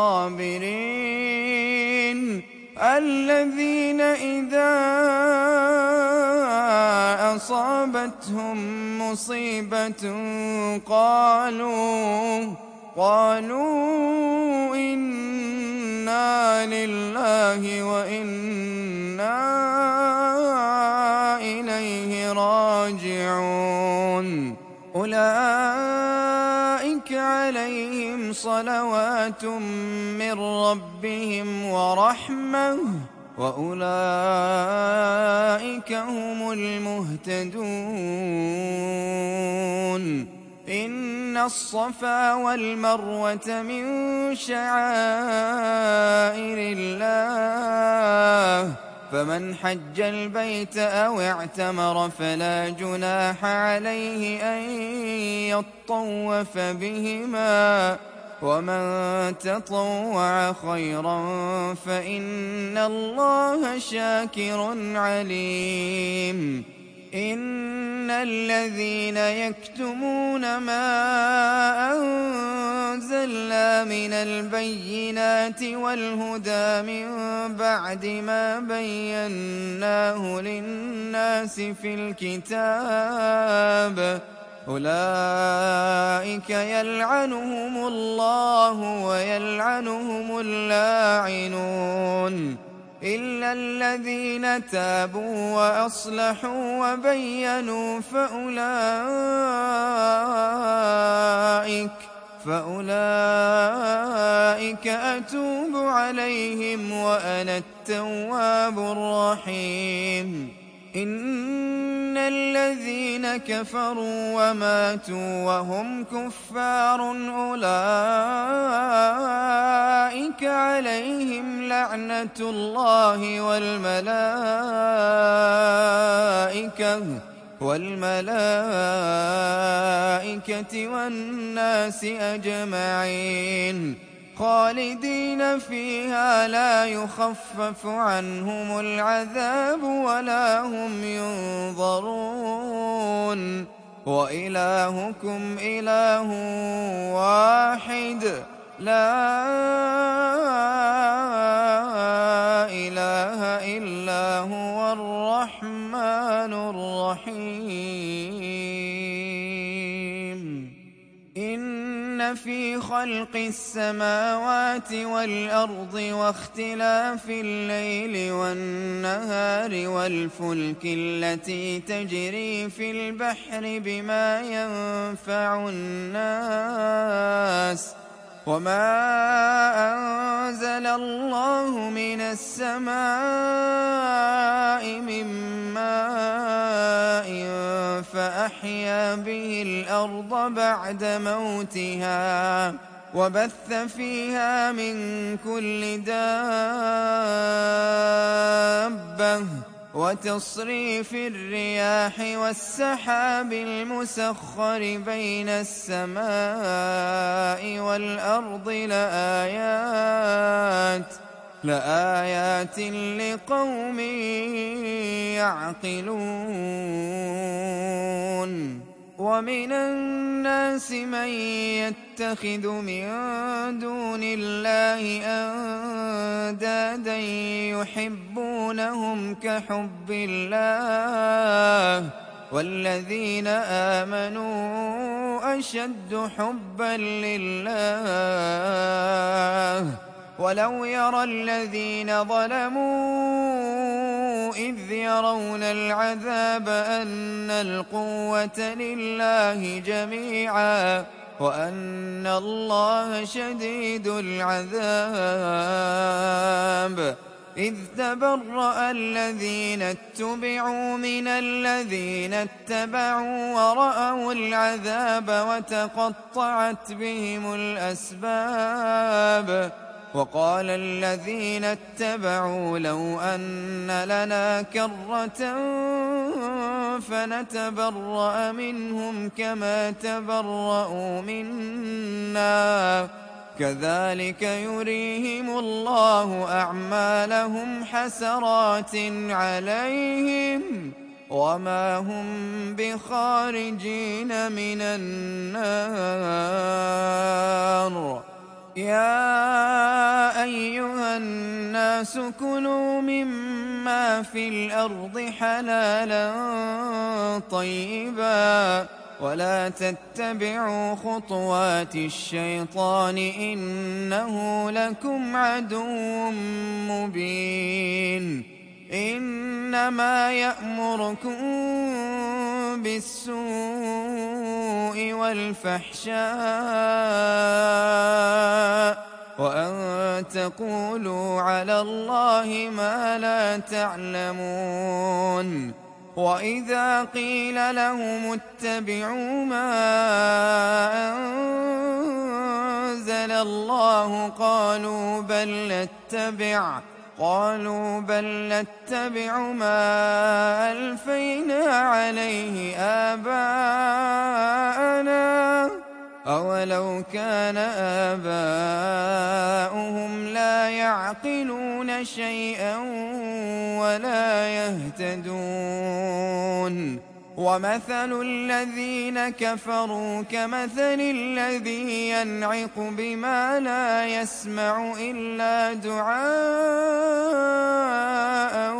الصابرين الذين إذا أصابتهم مصيبة قالوا قالوا إنا لله وإنا إليه راجعون أولئك عليهم صلوات من ربهم ورحمة وأولئك هم المهتدون إن الصفا والمروة من شعائر الله فمن حج البيت أو اعتمر فلا جناح عليه أن يطوف بهما ومن تطوع خيرا فإن الله شاكر عليم إن الذين يكتمون ما أنزلنا من البينات والهدى من بعد ما بيناه للناس في الكتاب أولئك يلعنهم الله ويلعنهم اللاعنون إلا الذين تابوا وأصلحوا وبينوا فأولئك فأولئك أتوب عليهم وأنا التواب الرحيم إن الذين كفروا وماتوا وهم كفار أولئك عليهم لعنة الله والملائكة والملائكة والناس أجمعين خالدين فيها لا يخفف عنهم العذاب ولا هم ينظرون وإلهكم إله واحد لا إله إلا هو الرحمن الرحيم إن في خلق السماوات والأرض واختلاف الليل والنهار والفلك التي تجري في البحر بما ينفع الناس وما أنزل الله من السماء من ماء فأحيا به الأرض بعد موتها وبث فيها من كل دابة وتصريف الرياح والسحاب المسخر بين السماء والأرض لآيات لآيات لقوم يعقلون ومن الناس من يتخذ من دون الله أندادا يحبونهم كحب الله والذين آمنوا أشد حبا لله ولو يرى الذين ظلموا إذ يرون العذاب أن القوة لله جميعا وأن الله شديد العذاب إذ تبرأ الذين اتبعوا من الذين اتبعوا ورأوا العذاب وتقطعت بهم الأسباب وقال الذين اتبعوا لو أن لنا كرة فنتبرأ منهم كما تبرأوا منا كذلك يريهم الله أعمالهم حسرات عليهم وما هم بخارجين من النار يا أيها الناس كلوا مما في الأرض حلالا طيبا ولا تتبعوا خطوات الشيطان إنه لكم عدو مبين إنما يأمركم بالسوء والفحشاء وأن تقولوا على الله ما لا تعلمون وإذا قيل لهم اتبعوا ما أنزل الله قالوا بل نتبع قالوا بل نتبع ما ألفينا عليه آباءنا أولو كان آباؤهم لا يعقلون شيئا ولا يهتدون ومثل الذين كفروا كمثل الذي ينعق بما لا يسمع إلا دعاء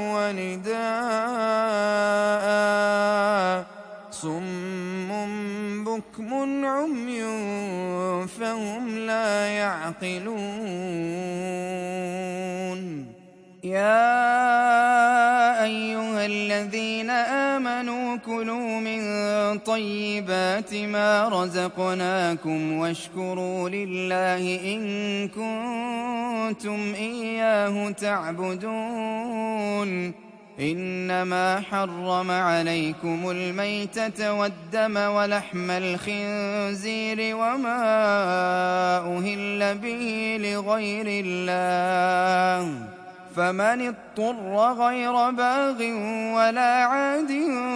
ونداء صم بكم عمي فهم لا يعقلون يا أيها الذين آمنوا كلوا من طيبات ما رزقناكم واشكروا لله إن كنتم إياه تعبدون إنما حرم عليكم الميتة والدم ولحم الخنزير وما أهل به لغير الله فمن اضطر غير باغ ولا عاد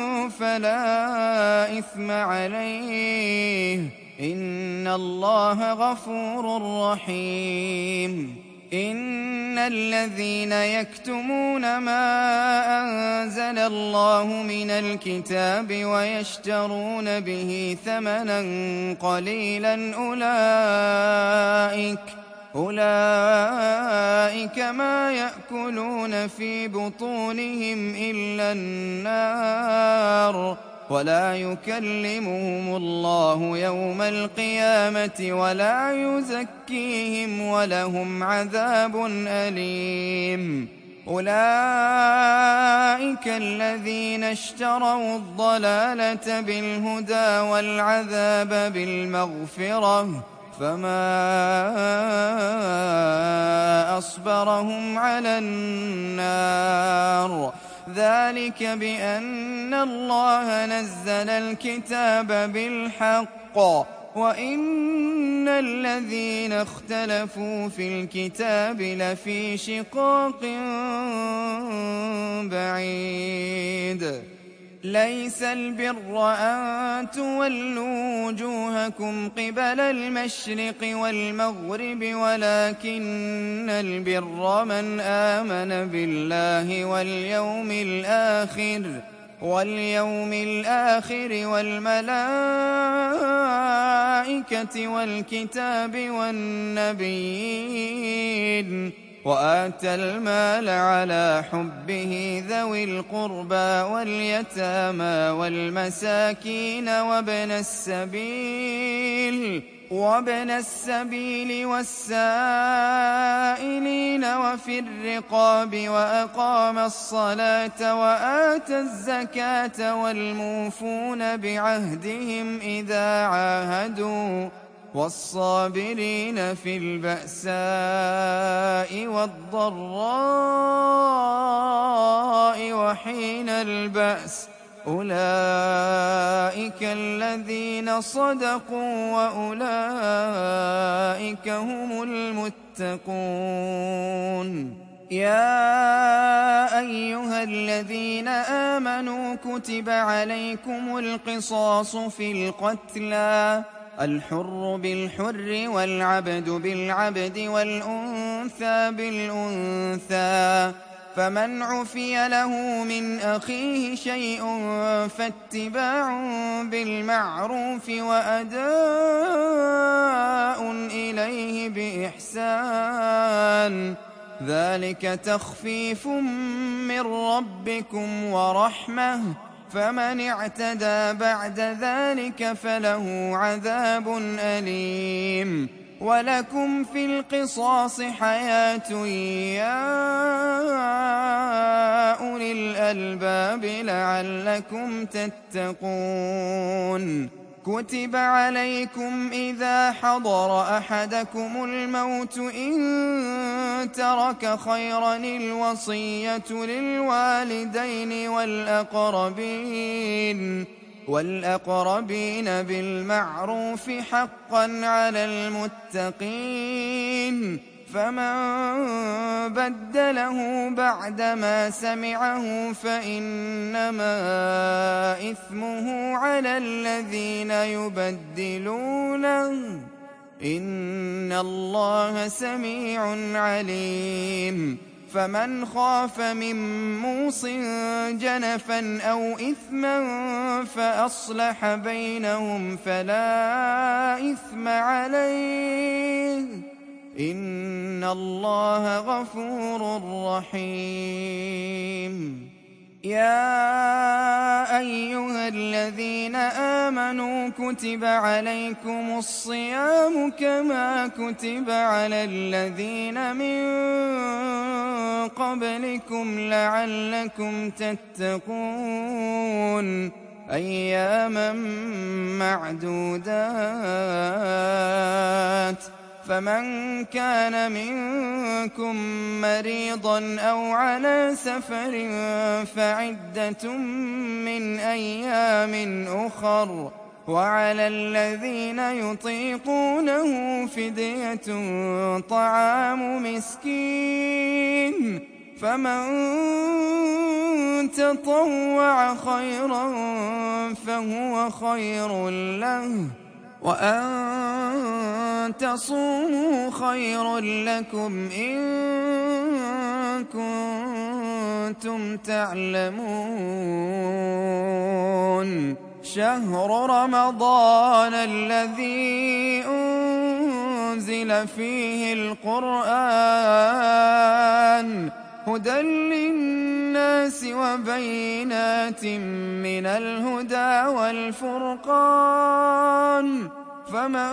فلا إثم عليه إن الله غفور رحيم إن الذين يكتمون ما أنزل الله من الكتاب ويشترون به ثمنا قليلا أولئك أولئك ما يأكلون في بطونهم إلا النار ولا يكلمهم الله يوم القيامة ولا يزكيهم ولهم عذاب أليم أولئك الذين اشتروا الضلالة بالهدى والعذاب بالمغفرة فما أصبرهم على النار ذلك بأن الله نزل الكتاب بالحق وإن الذين اختلفوا في الكتاب لفي شقاق بعيد ليس البر أن تولوا وجوهكم قبل المشرق والمغرب ولكن البر من آمن بالله واليوم الآخر واليوم الآخر والملائكة والكتاب والنبيين وآتى المال على حبه ذوي القربى واليتامى والمساكين وابن السبيل وابن السبيل والسائلين وفي الرقاب وأقام الصلاة وآتى الزكاة والموفون بعهدهم إذا عاهدوا والصابرين في البأساء والضراء وحين البأس أولئك الذين صدقوا وأولئك هم المتقون يا أيها الذين آمنوا كتب عليكم القصاص في القتلى الحر بالحر والعبد بالعبد والأنثى بالأنثى فمن عفي له من أخيه شيء فاتباع بالمعروف وأداء إليه بإحسان ذلك تخفيف من ربكم ورحمة فمن اعتدى بعد ذلك فله عذاب أليم ولكم في القصاص حياة يا أولي الألباب لعلكم تتقون كتب عليكم إذا حضر أحدكم الموت إن ترك خيرا الوصية للوالدين والأقربين والأقربين بالمعروف حقا على المتقين فمن بدله بعدما سمعه فإنما إثمه على الذين يبدلونه إن الله سميع عليم فمن خاف من موص جنفا أو إثما فأصلح بينهم فلا إثم عليه إن الله غفور رحيم يا أيها الذين آمنوا كتب عليكم الصيام كما كتب على الذين من قبلكم لعلكم تتقون أياما معدودات فمن كان منكم مريضا أو على سفر فعدة من أيام أخر وعلى الذين يطيقونه فدية طعام مسكين فمن تطوع خيرا فهو خير له وأن تصوموا خير لكم إن كنتم تعلمون شهر رمضان الذي أنزل فيه القرآن هدى للناس وبينات من الهدى والفرقان فمن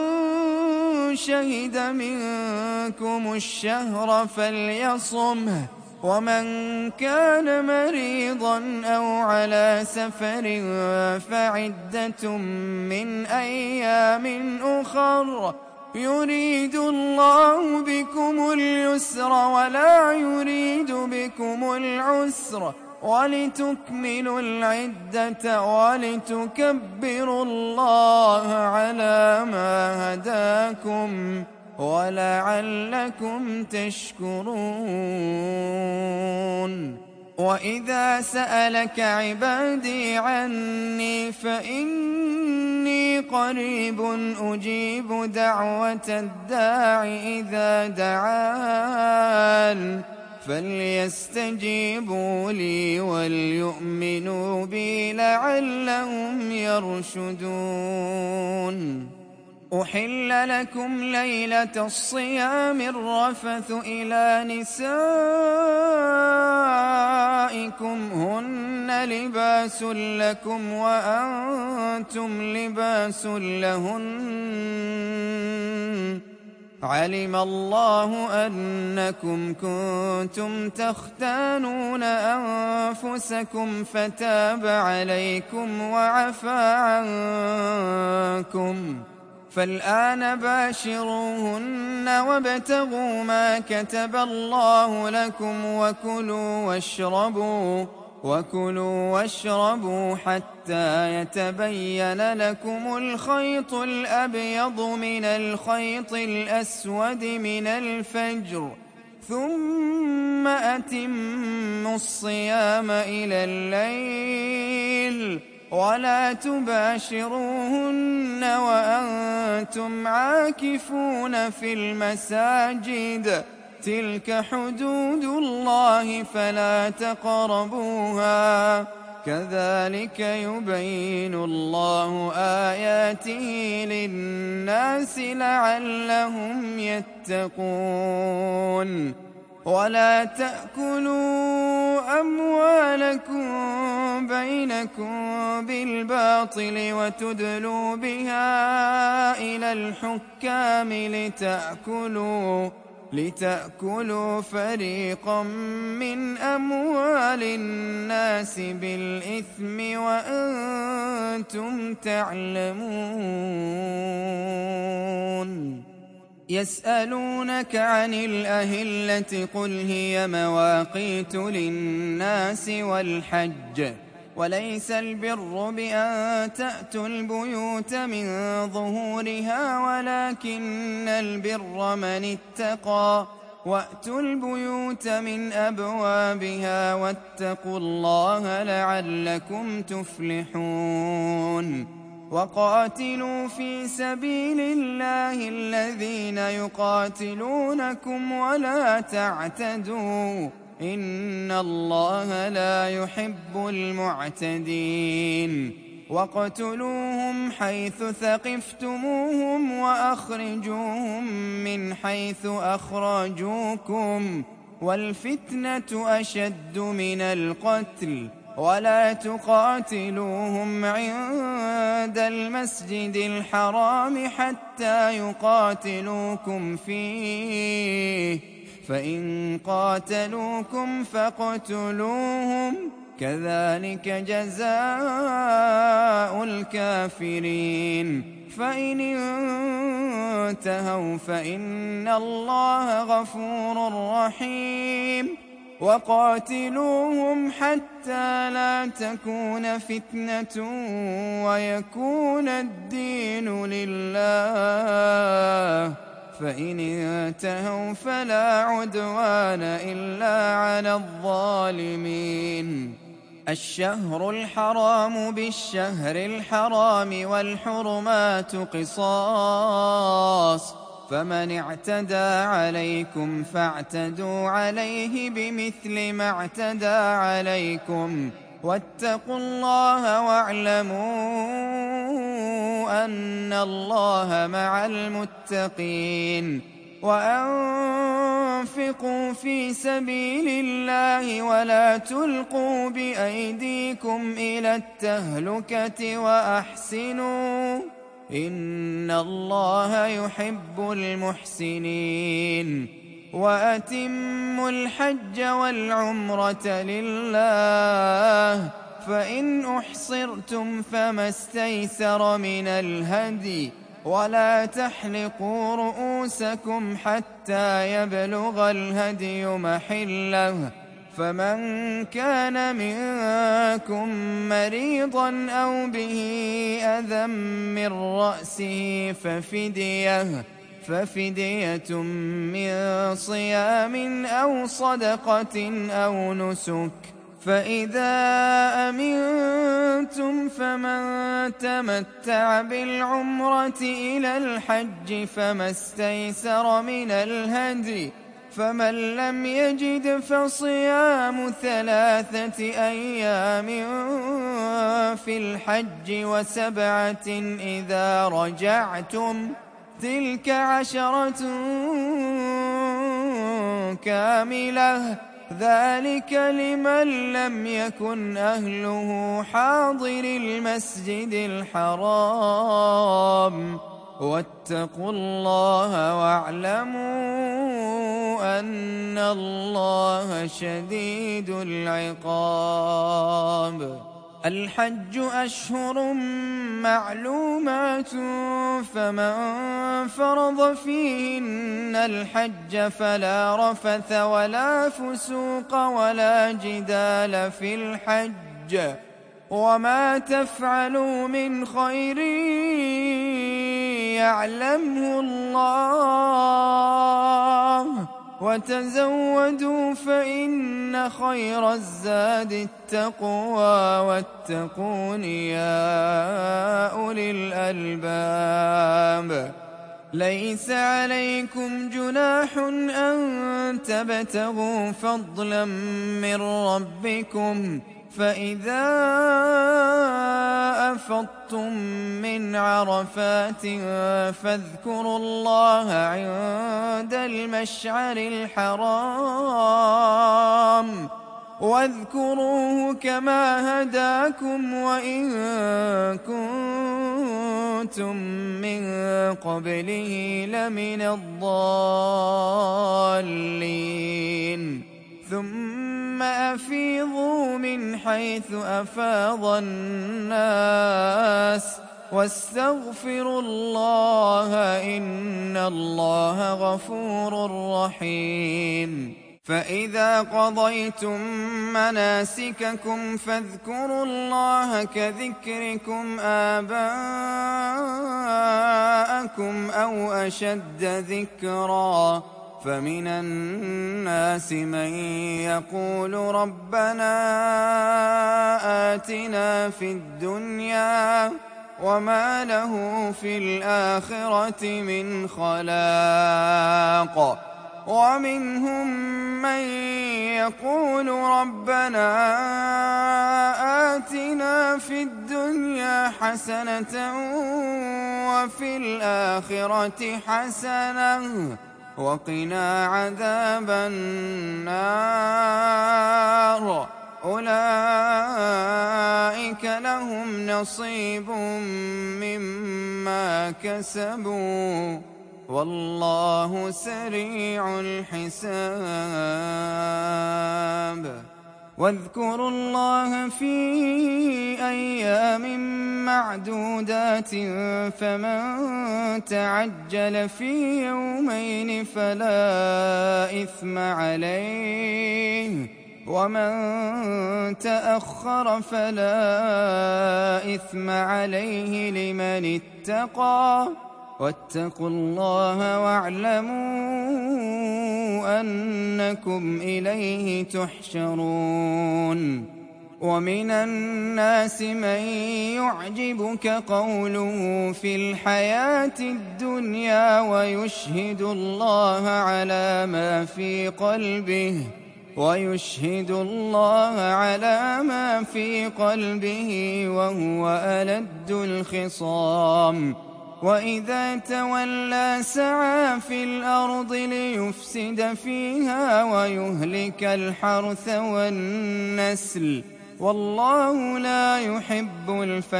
شهد منكم الشهر فليصمه ومن كان مريضا أو على سفر فعدة من أيام أخر يريد الله بكم اليسر ولا يريد بكم العسر ولتكملوا العدة ولتكبروا الله على ما هداكم ولعلكم تشكرون. وإذا سألك عبادي عني فإني قريب أجيب دعوة الداع إذا دعان فليستجيبوا لي وليؤمنوا بي لعلهم يرشدون. أحل لكم ليلة الصيام الرفث إلى نسائكم هن لباس لكم وأنتم لباس لهن علم الله أنكم كنتم تختانون أنفسكم فتاب عليكم وعفى عنكم فالآن باشروهن وابتغوا ما كتب الله لكم وكلوا واشربوا وكلوا واشربوا حتى يتبين لكم الخيط الأبيض من الخيط الأسود من الفجر ثم أتموا الصيام إلى الليل ولا تباشروهن وأنتم عاكفون في المساجد تلك حدود الله فلا تقربوها كذلك يبين الله آياته للناس لعلهم يتقون. ولا تأكلوا أموالكم بينكم بالباطل وتدلوا بها إلى الحكام لتأكلوا لتأكلوا فريقا من أموال الناس بالإثم وأنتم تعلمون. يسألونك عن الأهلة قل هي مواقيت للناس والحج وليس البر بأن تأتوا البيوت من ظهورها ولكن البر من اتقى وأتوا البيوت من أبوابها واتقوا الله لعلكم تفلحون. وقاتلوا في سبيل الله الذين يقاتلونكم ولا تعتدوا إن الله لا يحب المعتدين. واقتلوهم حيث ثقفتموهم وأخرجوهم من حيث أخرجوكم والفتنة أشد من القتل ولا تقاتلوهم عند المسجد الحرام حتى يقاتلوكم فيه فإن قاتلوكم فاقتلوهم كذلك جزاء الكافرين. فإن انتهوا فإن الله غفور رحيم. وقاتلوهم حتى لا تكون فتنة ويكون الدين لله فإن انتهوا فلا عدوان إلا على الظالمين. الشهر الحرام بالشهر الحرام والحرمات قصاص فمن اعتدى عليكم فاعتدوا عليه بمثل ما اعتدى عليكم واتقوا الله واعلموا أن الله مع المتقين. وأنفقوا في سبيل الله ولا تلقوا بأيديكم إلى التهلكة وأحسنوا إن الله يحب المحسنين. وأتموا الحج والعمرة لله فإن أحصرتم فما استيسر من الهدي ولا تحلقوا رؤوسكم حتى يبلغ الهدي محله فمن كان منكم مريضا أو به أذى من رأسه ففدية ففدية من صيام أو صدقة أو نسك، فإذا أمنتم فمن تمتع بالعمرة إلى الحج فما استيسر من الهدي، فمن لم يجد فصيام ثلاثة أيام في الحج وسبعة إذا رجعتم، تلك عشرة كاملة، ذلك لمن لم يكن أهله حاضر المسجد الحرام. واتقوا الله واعلموا أن الله شديد العقاب. الحج أشهر معلومات، فمن فرض فيهن الحج فلا رفث ولا فسوق ولا جدال في الحج، وما تفعلوا من خير يعلمه الله، وتزودوا فإن خير الزاد التقوى، واتقون يا أولي الألباب. ليس عليكم جناح أن تبتغوا فضلا من ربكم، فإذا أفضتم من عرفات فاذكروا الله عند المشعر الحرام، واذكروه كما هداكم وإن كنتم من قبله لمن الضالين. ثم أفيضوا من حيث أفاض الناس واستغفروا الله إن الله غفور رحيم. فإذا قضيتم مناسككم فاذكروا الله كذكركم آباءكم أو أشد ذكرا، فمن الناس من يقول ربنا آتنا في الدنيا وما له في الآخرة من خلاق، ومنهم من يقول ربنا آتنا في الدنيا حسنة وفي الآخرة حسنة وقنا عذاب النار، أولئك لهم نصيب مما كسبوا والله سريع الحساب. واذكروا الله في أيام معدودات، فمن تعجل في يومين فلا إثم عليه، ومن تأخر فلا إثم عليه لمن اتقى، واتقوا الله واعلموا أنكم إليه تحشرون. ومن الناس من يعجبك قوله في الحياة الدنيا ويشهد الله على ما في قلبه ويشهد الله على ما في قلبه وهو ألد الخصام، وإذا تولى سعى في الأرض ليفسد فيها ويهلك الحرث والنسل، والله لا يحب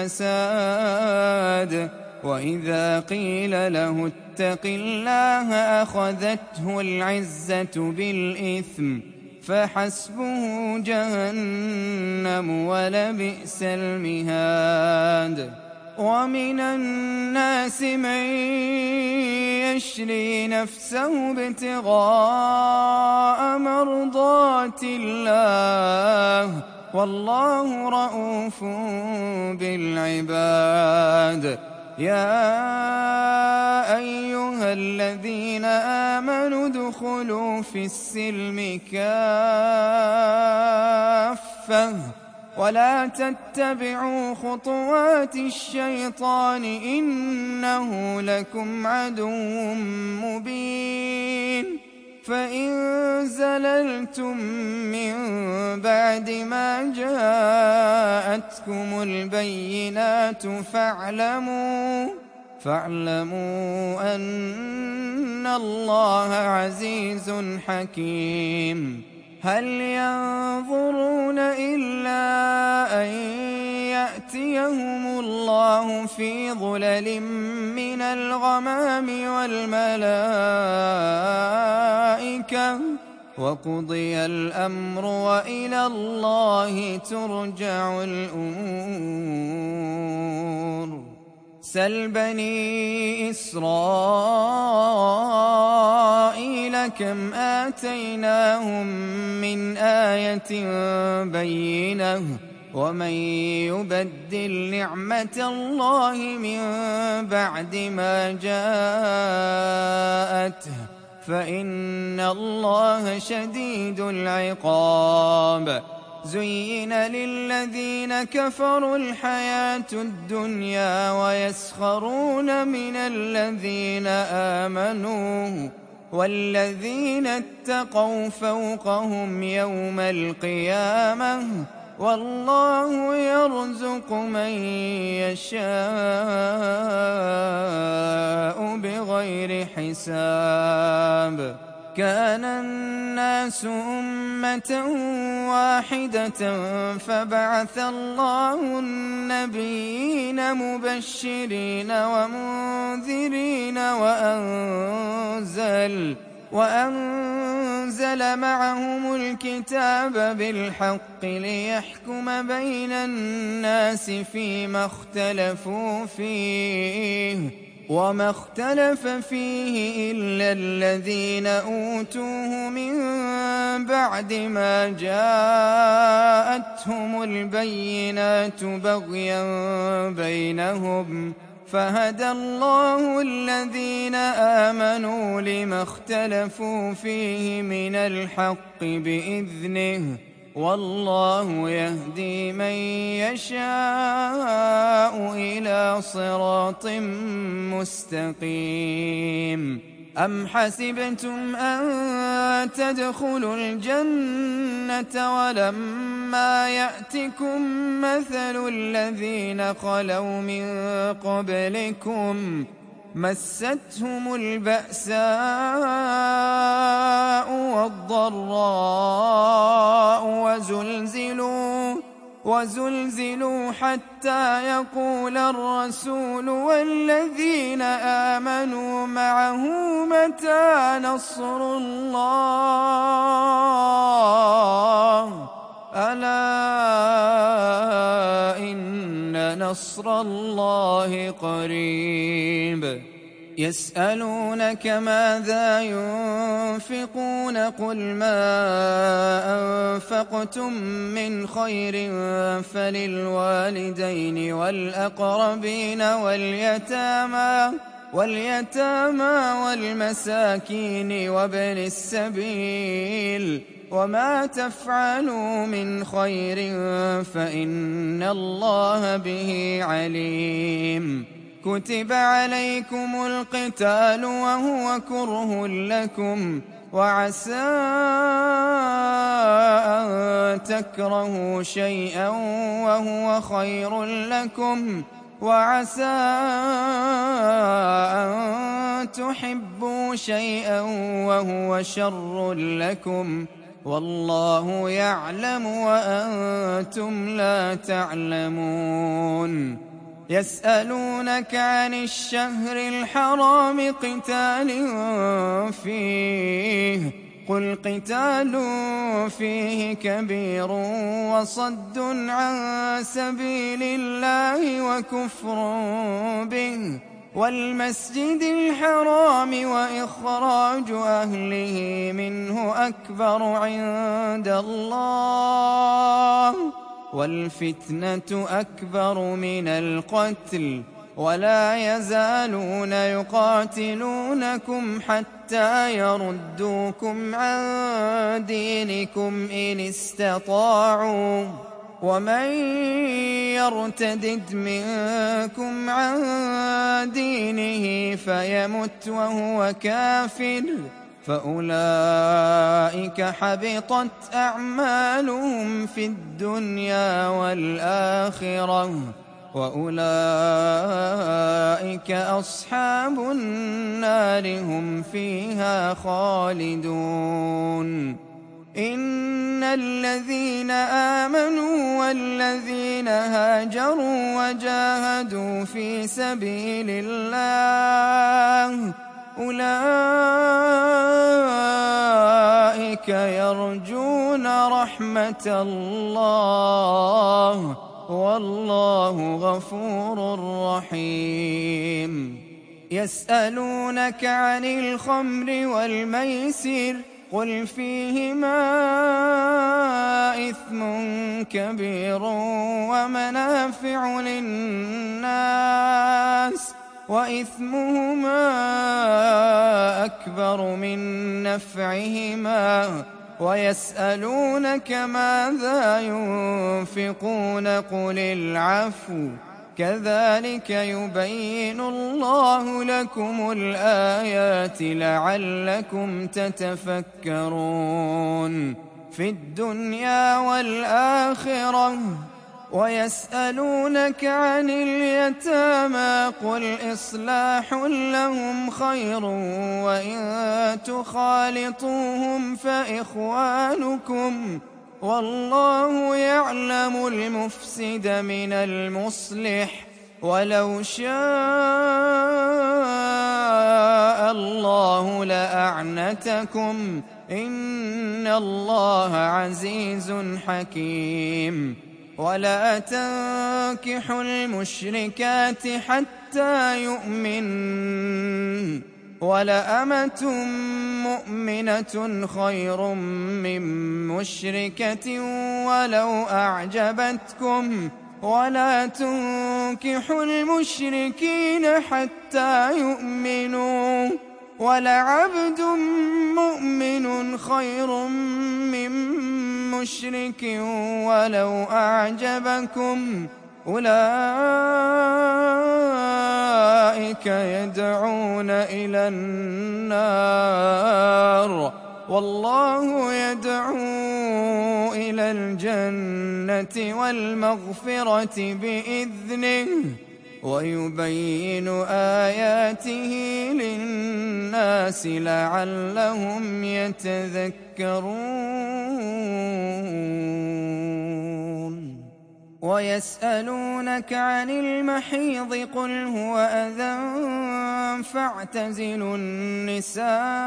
الفساد. وإذا قيل له اتق الله أخذته العزة بالإثم، فحسبه جهنم ولبئس المهاد. ومن الناس من يشري نفسه ابتغاء مرضات الله والله رءوف بالعباد. يا أيها الذين آمنوا ادخلوا في السلم كافة ولا تتبعوا خطوات الشيطان إنه لكم عدو مبين. فإن زللتم من بعد ما جاءتكم البينات فاعلموا فاعلموا أن الله عزيز حكيم. هل ينظرون إلا أن يأتيهم الله في ظلل من الغمام والملائكة وقضي الأمر وإلى الله ترجع الأمور. سل بني إسرائيل كم آتيناهم من آية بينة ومن يبدل نعمة الله من بعد ما جاءته فإن الله شديد العقاب. زين للذين كفروا الحياة الدنيا ويسخرون من الذين آمنوا والذين اتقوا فوقهم يوم القيامة والله يرزق من يشاء بغير حساب. كان الناس أمة واحدة فبعث الله النبيين مبشرين ومنذرين وأنزل وأنزل معهم الكتاب بالحق ليحكم بين الناس فيما اختلفوا فيه وما اختلف فيه إلا الذين أوتوه من بعد ما جاءتهم البينات بغيا بينهم فهدى الله الذين آمنوا لما اختلفوا فيه من الحق بإذنه والله يهدي من يشاء إلى صراط مستقيم. أم حسبتم أن تدخلوا الجنة ولما يأتكم مثل الذين خلوا من قبلكم مستهم البأساء والضراء وزلزلوا وزلزلوا حتى يقول الرسول والذين آمنوا معه متى نصر الله ألا إن نصر الله قريب. يسألونك ماذا ينفقون قل ما أنفقتم من خير فللوالدين والأقربين واليتامى واليتامى والمساكين وابن السبيل وما تفعلوا من خير فإن الله به عليم. كتب عليكم القتال وهو كره لكم وعسى أن تكرهوا شيئا وهو خير لكم وعسى أن تحبوا شيئا وهو شر لكم والله يعلم وأنتم لا تعلمون. يسألونك عن الشهر الحرام قتال فيه قل قتال فيه كبير وصد عن سبيل الله وكفر به والمسجد الحرام وإخراج أهله منه أكبر عند الله والفتنة أكبر من القتل ولا يزالون يقاتلونكم حتى يردوكم عن دينكم إن استطاعوا ومن يرتدد منكم عن دينه فيمت وهو كافر فأولئك حبطت أعمالهم في الدنيا والآخرة وأولئك أصحاب النار هم فيها خالدون إن الذين آمنوا والذين هاجروا وجاهدوا في سبيل الله أولئك يرجون رحمة الله والله غفور رحيم يسألونك عن الخمر والميسر قل فيهما إثم كبير ومنافع للناس وإثمهما أكبر من نفعهما ويسألونك ماذا ينفقون قل العفو كذلك يبين الله لكم الآيات لعلكم تتفكرون في الدنيا والآخرة ويسألونك عن اليتامى قل إصلاح لهم خير وإن تخالطوهم فإخوانكم والله يعلم المفسد من المصلح ولو شاء الله لأعنتكم إن الله عزيز حكيم ولا تنكحوا المشركات حتى يؤمنن ولأمة مؤمنة خير من مشركة ولو أعجبتكم ولا تنكحوا المشركين حتى يؤمنوا ولعبد مؤمن خير من مشرك ولو أعجبكم أولئك يدعون إلى النار والله يدعو إلى الجنة والمغفرة بإذنه ويبين آياته للناس لعلهم يتذكرون ويسألونك عن المحيض قل هو أذى فاعتزلوا النساء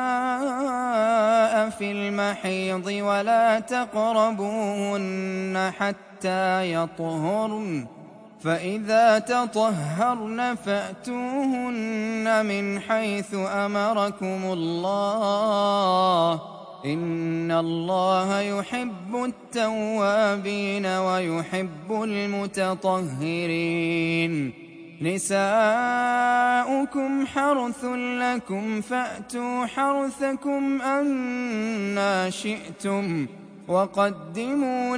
في المحيض ولا تقربوهن حتى يطهرن فإذا تطهرن فأتوهن من حيث أمركم الله إن الله يحب التوابين ويحب المتطهرين نساؤكم حرث لكم فأتوا حرثكم أنى شئتم وقدموا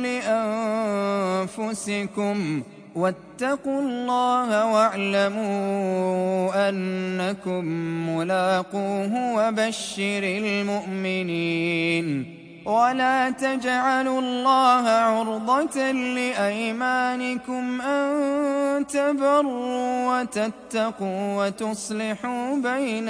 لأنفسكم واتقوا الله واعلموا أنكم ملاقوه وبشر المؤمنين ولا تجعلوا الله عرضة لأيمانكم أن تبروا وتتقوا وتصلحوا بين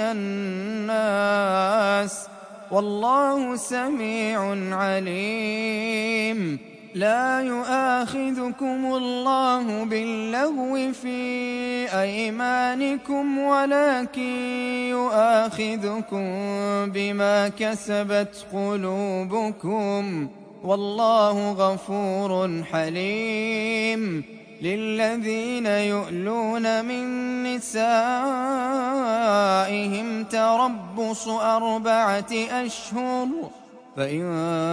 الناس والله سميع عليم لا يؤاخذكم الله باللغو في أيمانكم ولكن يؤاخذكم بما كسبت قلوبكم والله غفور حليم. للذين يؤلون من نسائهم تربص أربعة أشهر فإن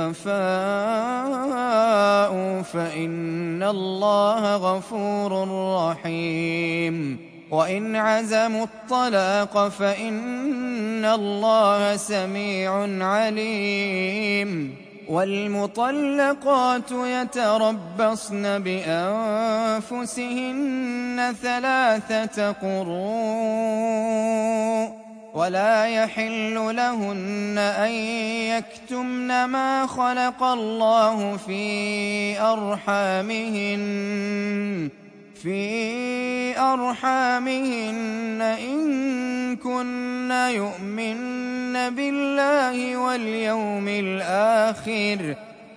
فاءوا فإن الله غفور رحيم. وإن عزموا الطلاق فإن الله سميع عليم. والمطلقات يتربصن بأنفسهن ثلاثة قروء ولا يحل لهن أن يكتمن ما خلق الله في أرحامهن في أرحامهن إن كن يؤمن بالله واليوم الآخر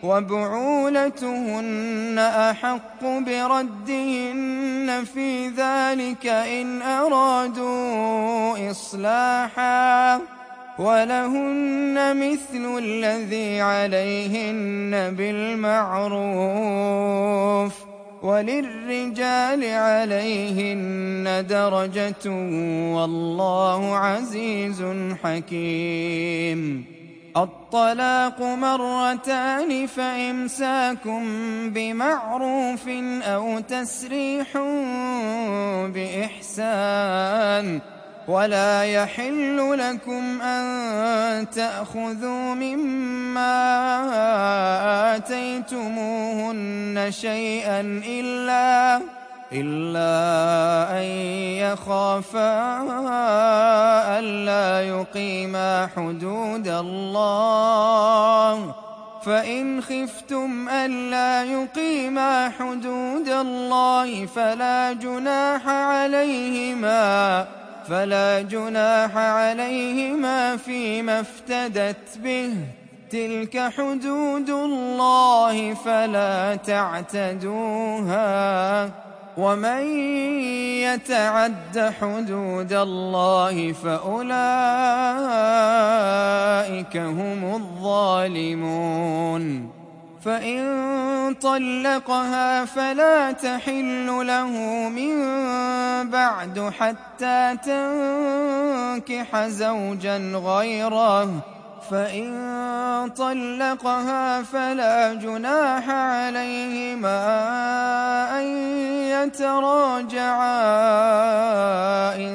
وبعولتهن أحق بردهن في ذلك إن أرادوا إصلاحا ولهن مثل الذي عليهن بالمعروف وللرجال عليهن درجة والله عزيز حكيم. الطلاق مرتان فإمساكم بمعروف أو تسريح بإحسان ولا يحل لكم أن تأخذوا مما آتيتموهن شيئا إلا إلا أن يخافا ألا يقيما حدود الله فإن خفتم ألا يقيما حدود الله فلا جناح عليهما فلا جناح عليهما فيما افتدت به تلك حدود الله فلا تعتدوها ومن يتعد حدود الله فأولئك هم الظالمون. فإن طلقها فلا تحل له من بعد حتى تنكح زوجا غيره فإن طلقها فلا جناح عليهما أن يتراجعا إن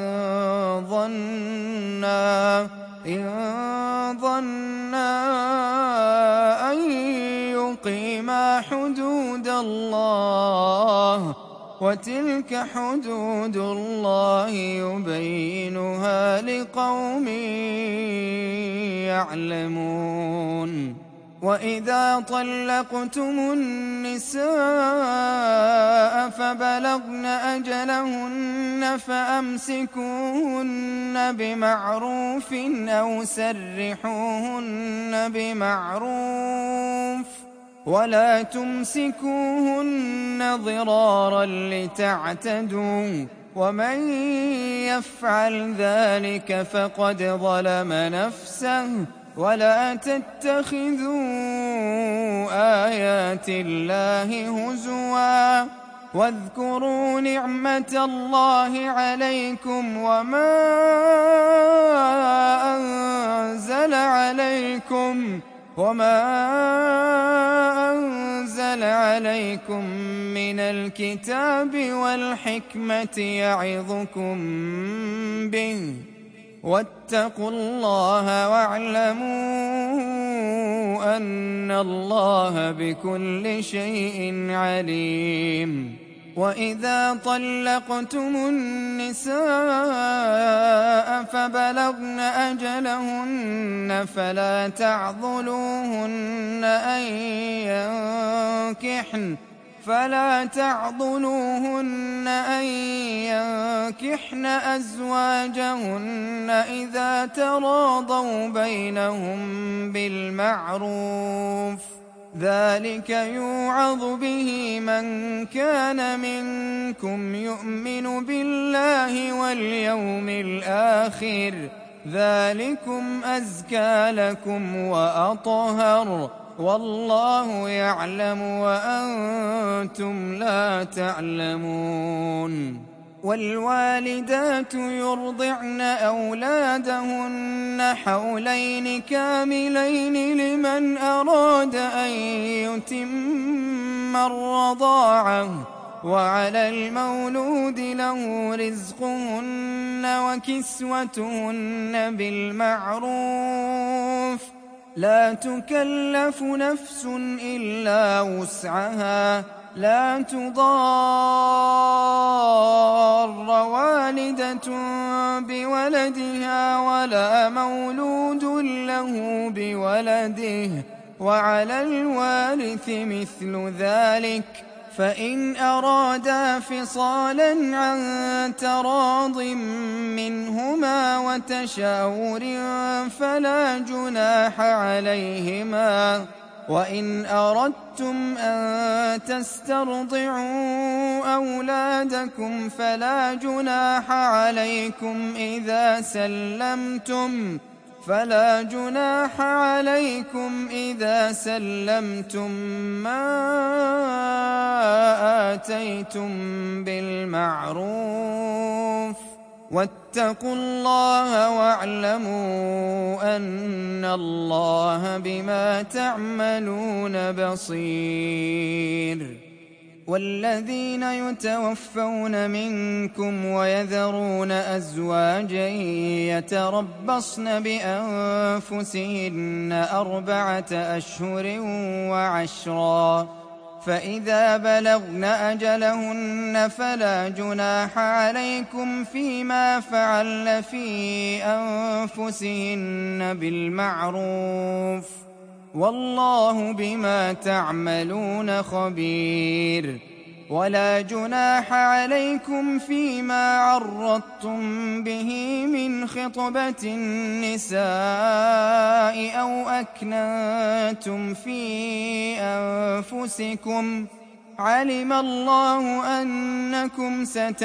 ظنا إن ظنا أن يقيما حدود الله وتلك حدود الله يبينها لقوم يعلمون. وإذا طلقتم النساء فبلغن أجلهن فأمسكوهن بمعروف أو سرحوهن بمعروف ولا تمسكوهن ضرارا لتعتدوا ومن يفعل ذلك فقد ظلم نفسه ولا تتخذوا آيات الله هزوا واذكروا نعمة الله عليكم وما أنزل عليكم وما أنزل عليكم من الكتاب والحكمة يعظكم به واتقوا الله واعلموا أن الله بكل شيء عليم. وإذا طلقتم النساء فبلغن أجلهن فلا تعضلوهن أن ينكحن فلا تعضلوهن أن ينكحن أزواجهن إذا تراضوا بينهم بالمعروف ذلك يوعظ به من كان منكم يؤمن بالله واليوم الآخر ذلكم أزكى لكم وأطهر والله يعلم وأنتم لا تعلمون والوالدات يرضعن أولادهن حولين كاملين لمن أراد أن يتم الرضاعة وعلى المولود له رزقهن وكسوتهن بالمعروف لا تكلف نفس إلا وسعها لا تضار والدة بولدها ولا مولود له بولده وعلى الوارث مثل ذلك فإن أرادا فصالا عن تراض منهما وتشاور فلا جناح عليهما وإن أردتم أن تسترضعوا أولادكم فلا جناح عليكم إذا سلمتم فلا جناح عليكم إذا سلمتم ما آتيتم بالمعروف واتقوا الله واعلموا أن الله بما تعملون بصير والذين يتوفون منكم ويذرون أزواجا يتربصن بأنفسهن أربعة أشهر وعشرا فإذا بلغن أجلهن فلا جناح عليكم فيما فعلن في أنفسهن بالمعروف والله بما تعملون خبير ولا جناح عليكم فيما عرضتم به من خطبة النساء أو أكننتم في أنفسكم علم الله أنكم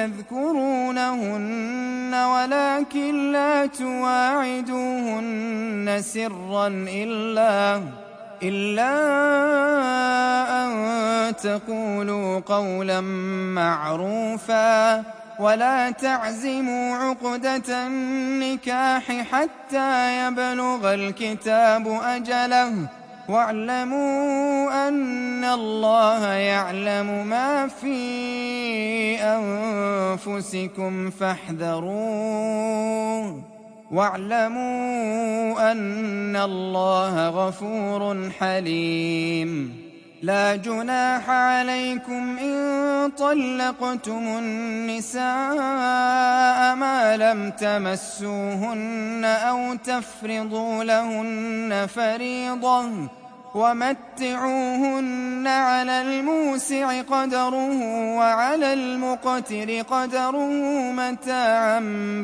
ستذكرونهن ولكن لا تواعدوهن سرا إلا إلا أن تقولوا قولا معروفا ولا تعزموا عقدة النكاح حتى يبلغ الكتاب أجله واعلموا أن الله يعلم ما في أنفسكم فاحذروه واعلموا أن الله غفور حليم لا جناح عليكم إن طلقتم النساء ما لم تمسوهن أو تفرضوا لهن فريضة ومتعوهن على الموسع قدره وعلى المقتر قدره متاعا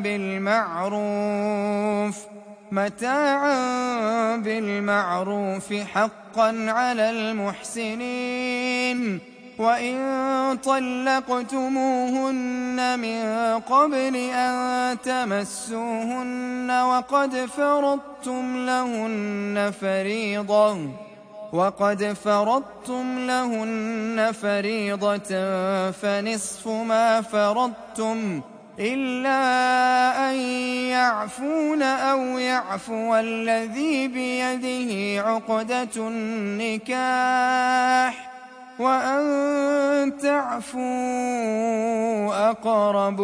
بالمعروف متاعا بالمعروف حقا على المحسنين وإن طلقتموهن من قبل أن تمسوهن وقد فرضتم لهن فريضة وقد فرضتم لهن فريضة فنصف ما فرضتم إلا أن يعفون أو يعفو الذي بيده عقدة النكاح وأن تعفوا أقرب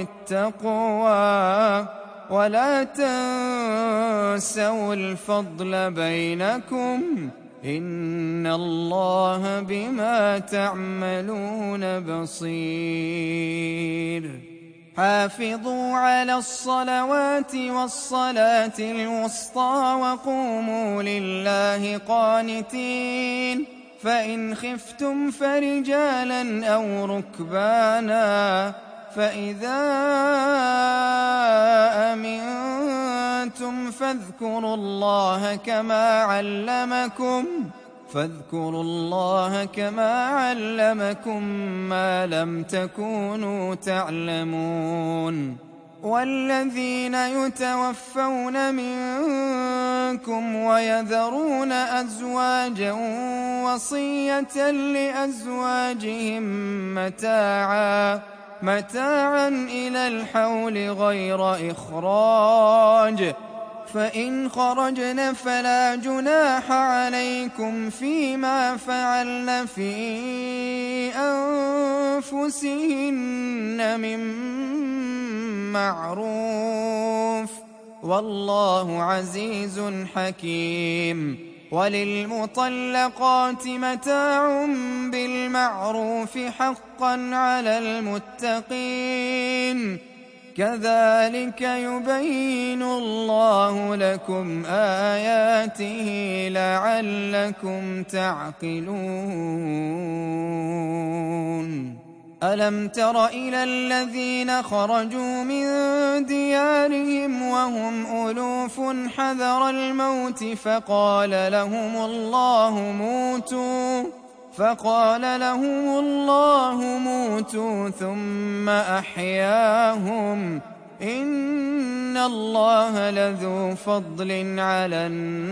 للتقوى ولا تنسوا الفضل بينكم إن الله بما تعملون بصير حافظوا على الصلوات والصلاة الوسطى وقوموا لله قانتين فإن خفتم فرجالا أو ركبانا فإذا أمنتم فاذكروا الله كما علمكم فاذكروا الله كما علمكم ما لم تكونوا تعلمون. والذين يتوفون منكم ويذرون أزواجا وصية لأزواجهم متاعا متاعا إلى الحول غير إخراج، فإن خرجن فلا جناح عليكم فيما فعلن في أنفسهن من معروف، والله عزيز حكيم. وللمطلقات متاع بالمعروف حقا على المتقين، كذلك يبين الله لكم آياته لعلكم تعقلون. ألم تر إلى الذين خرجوا من ديارهم وهم ألوف حذر الموت فقال لهم الله موتوا فقال لهم الله موتوا ثم أحياهم، إن الله لذو فضل على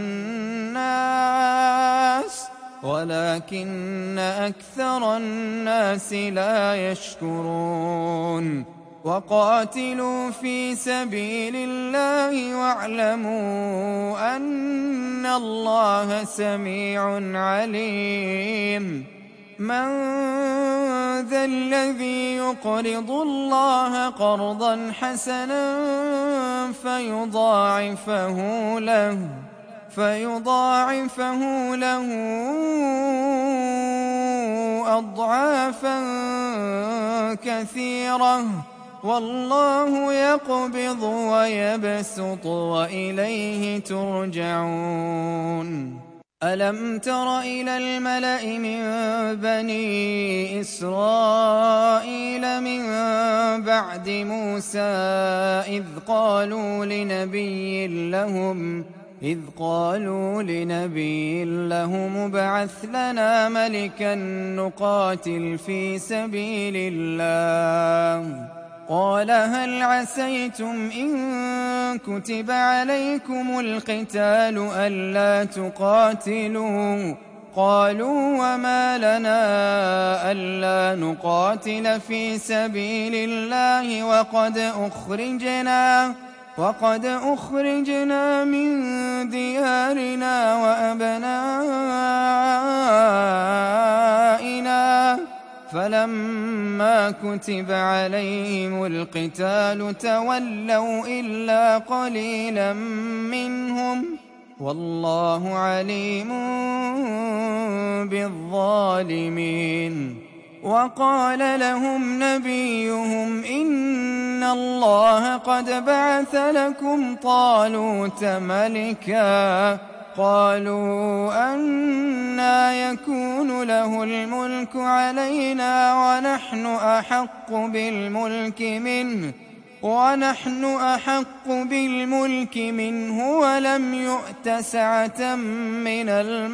الناس ولكن أكثر الناس لا يشكرون. وقاتلوا في سبيل الله واعلموا أن الله سميع عليم. من ذا الذي يقرض الله قرضا حسنا فيضاعفه له فيضاعفه له أضعافا كثيرة، والله يقبض ويبسط وإليه ترجعون. ألم تر إلى الملأ من بني إسرائيل من بعد موسى إذ قالوا لنبي لهم إذ قالوا لنبي لهم ابعث لنا ملكا نقاتل في سبيل الله، قال هل عسيتم إن كتب عليكم القتال ألا تقاتلوا؟ قالوا وما لنا ألا نقاتل في سبيل الله وقد أخرجنا وقد أخرجنا من ديارنا وأبنائنا، فلما كتب عليهم القتال تولوا إلا قليلا منهم، والله عليم بالظالمين. وقال لهم نبيهم إن الله قد بعث لكم طالوت ملكا، قالوا أنى يكون له الملك علينا ونحن أحق بالملك منه ونحن أحق بالملك منه ولم يؤت سعة من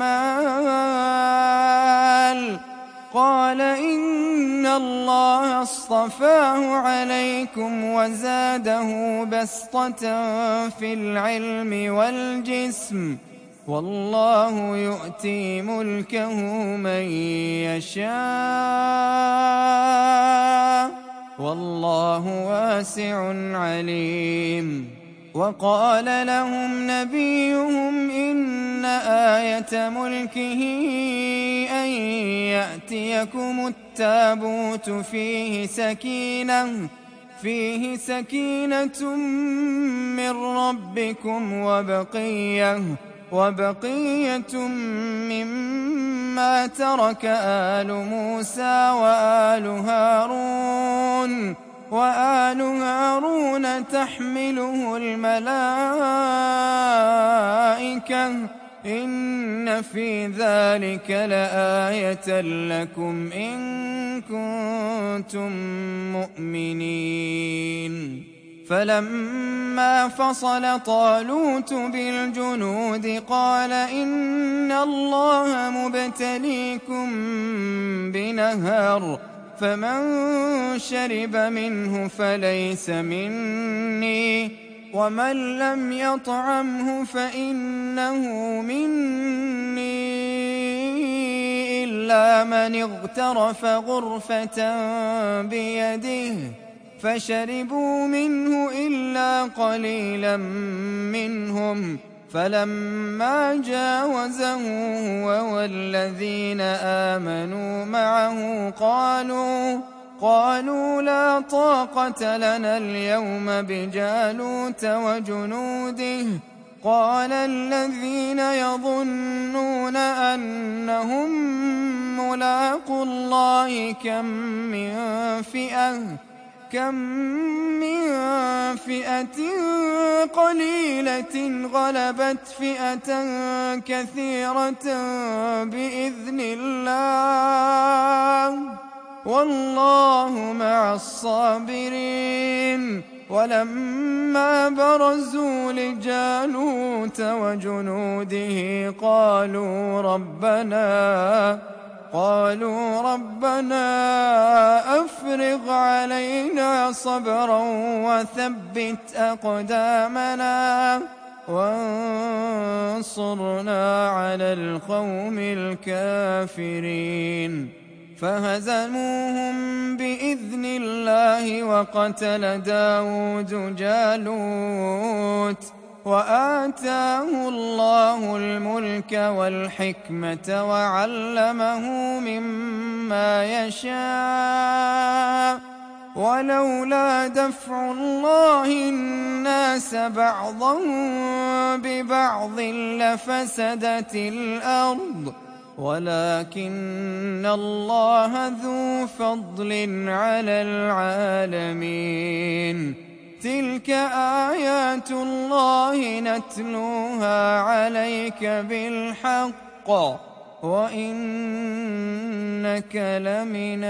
المال. قال إن الله اصطفاه عليكم وزاده بسطة في العلم والجسم، والله يؤتي ملكه من يشاء والله واسع عليم. وقال لهم نبيهم إن آية ملكه أن يأتيكم التابوت فيه سكينة فيه سكينة من ربكم وبقية وبقية مما ترك آل موسى وآل هارون وآل هارون تحمله الملائكة إن في ذلك لآية لكم إن كنتم مؤمنين. فلما فصل طالوت بالجنود قال إن الله مبتليكم بنهر فمن شرب منه فليس مني ومن لم يطعمه فإنه مني إلا من اغترف غرفة بيده فشربوا منه إلا قليلا منهم فلما جاوزه هو والذين آمنوا معه قالوا قالوا لا طاقة لنا اليوم بجالوت وجنوده قال الذين يظنون أنهم ملاقو الله كم من فئة كم من فئة قليلة غلبت فئة كثيرة بإذن الله والله مع الصابرين ولما برزوا لجالوت وجنوده قالوا ربنا قالوا ربنا أفرغ علينا صبرا وثبت أقدامنا وانصرنا على القوم الكافرين فهزموهم بإذن الله وقتل داود جالوت وآتاه الله الملك والحكمة وعلمه مما يشاء ولولا دفع الله الناس بعضهم ببعض لفسدت الأرض ولكن الله ذو فضل على العالمين تلك آيات الله نتلوها عليك بالحق وإنك لمن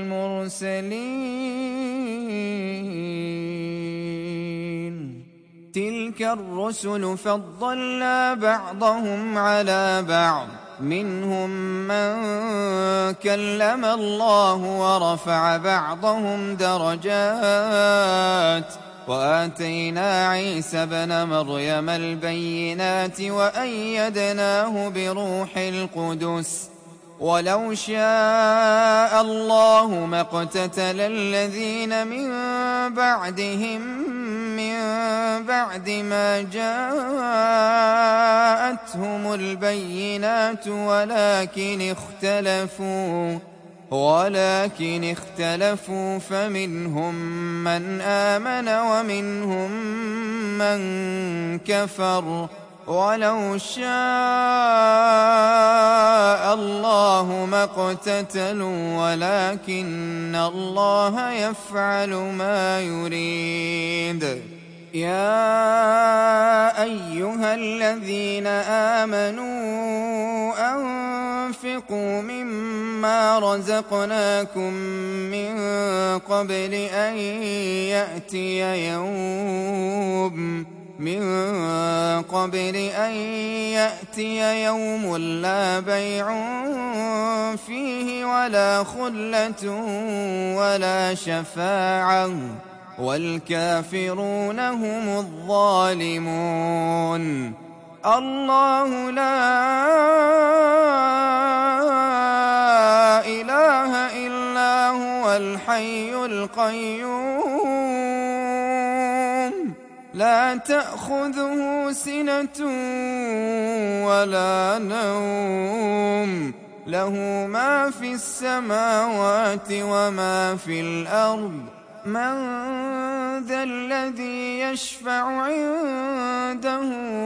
المرسلين تلك الرسل فضلنا بعضهم على بعض منهم من كلم الله ورفع بعضهم درجات وآتينا عيسى ابن مريم البينات وأيدناه بروح القدس ولو شاء الله ما اقتتل الذين من بعدهم من بعد ما جاءتهم البينات ولكن اختلفوا ولكن اختلفوا فمنهم من آمن ومنهم من كفر ولو شاء الله ما اقتتلوا ولكن الله يفعل ما يريد يا أيها الذين آمنوا أنفقوا مما رزقناكم من قبل أن يأتي يوم من قبل أن يأتي يوم لا بيع فيه ولا خلة ولا شفاعة والكافرون هم الظالمون الله لا إله إلا هو الحي القيوم لا تأخذه سنة ولا نوم له ما في السماوات وما في الأرض من ذا الذي يشفع عنده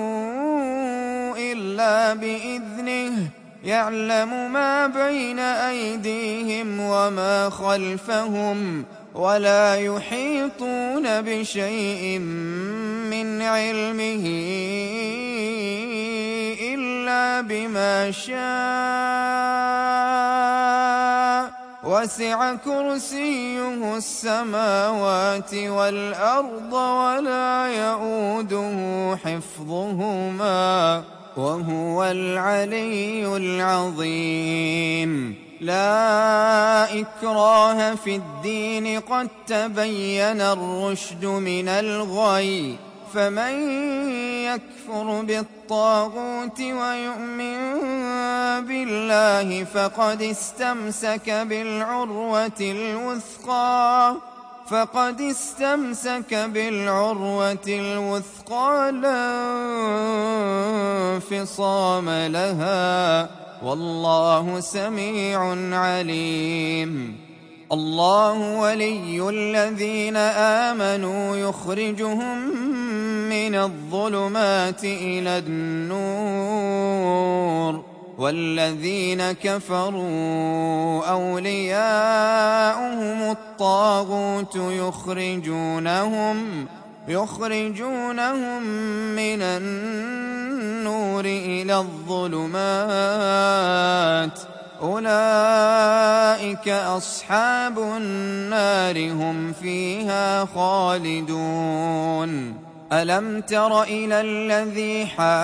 إلا بإذنه يعلم ما بين أيديهم وما خلفهم ولا يحيطون بشيء من علمه إلا بما شاء وسع كرسيه السماوات والأرض ولا يئوده حفظهما وهو العلي العظيم. لا إكراه في الدين قد تبين الرشد من الغي، فمن يكفر بالطاغوت ويؤمن بالله فقد استمسك بالعروة الوثقى فقد استمسك بالعروة الوثقى لا انفصام لها، والله سميع عليم. الله ولي الذين آمنوا يخرجهم من الظلمات إلى النور، والذين كفروا أولياؤهم الطاغوت يخرجونهم يخرجونهم من النور إلى الظلمات، أولئك أصحاب النار هم فيها خالدون. ألم تر إلى الذي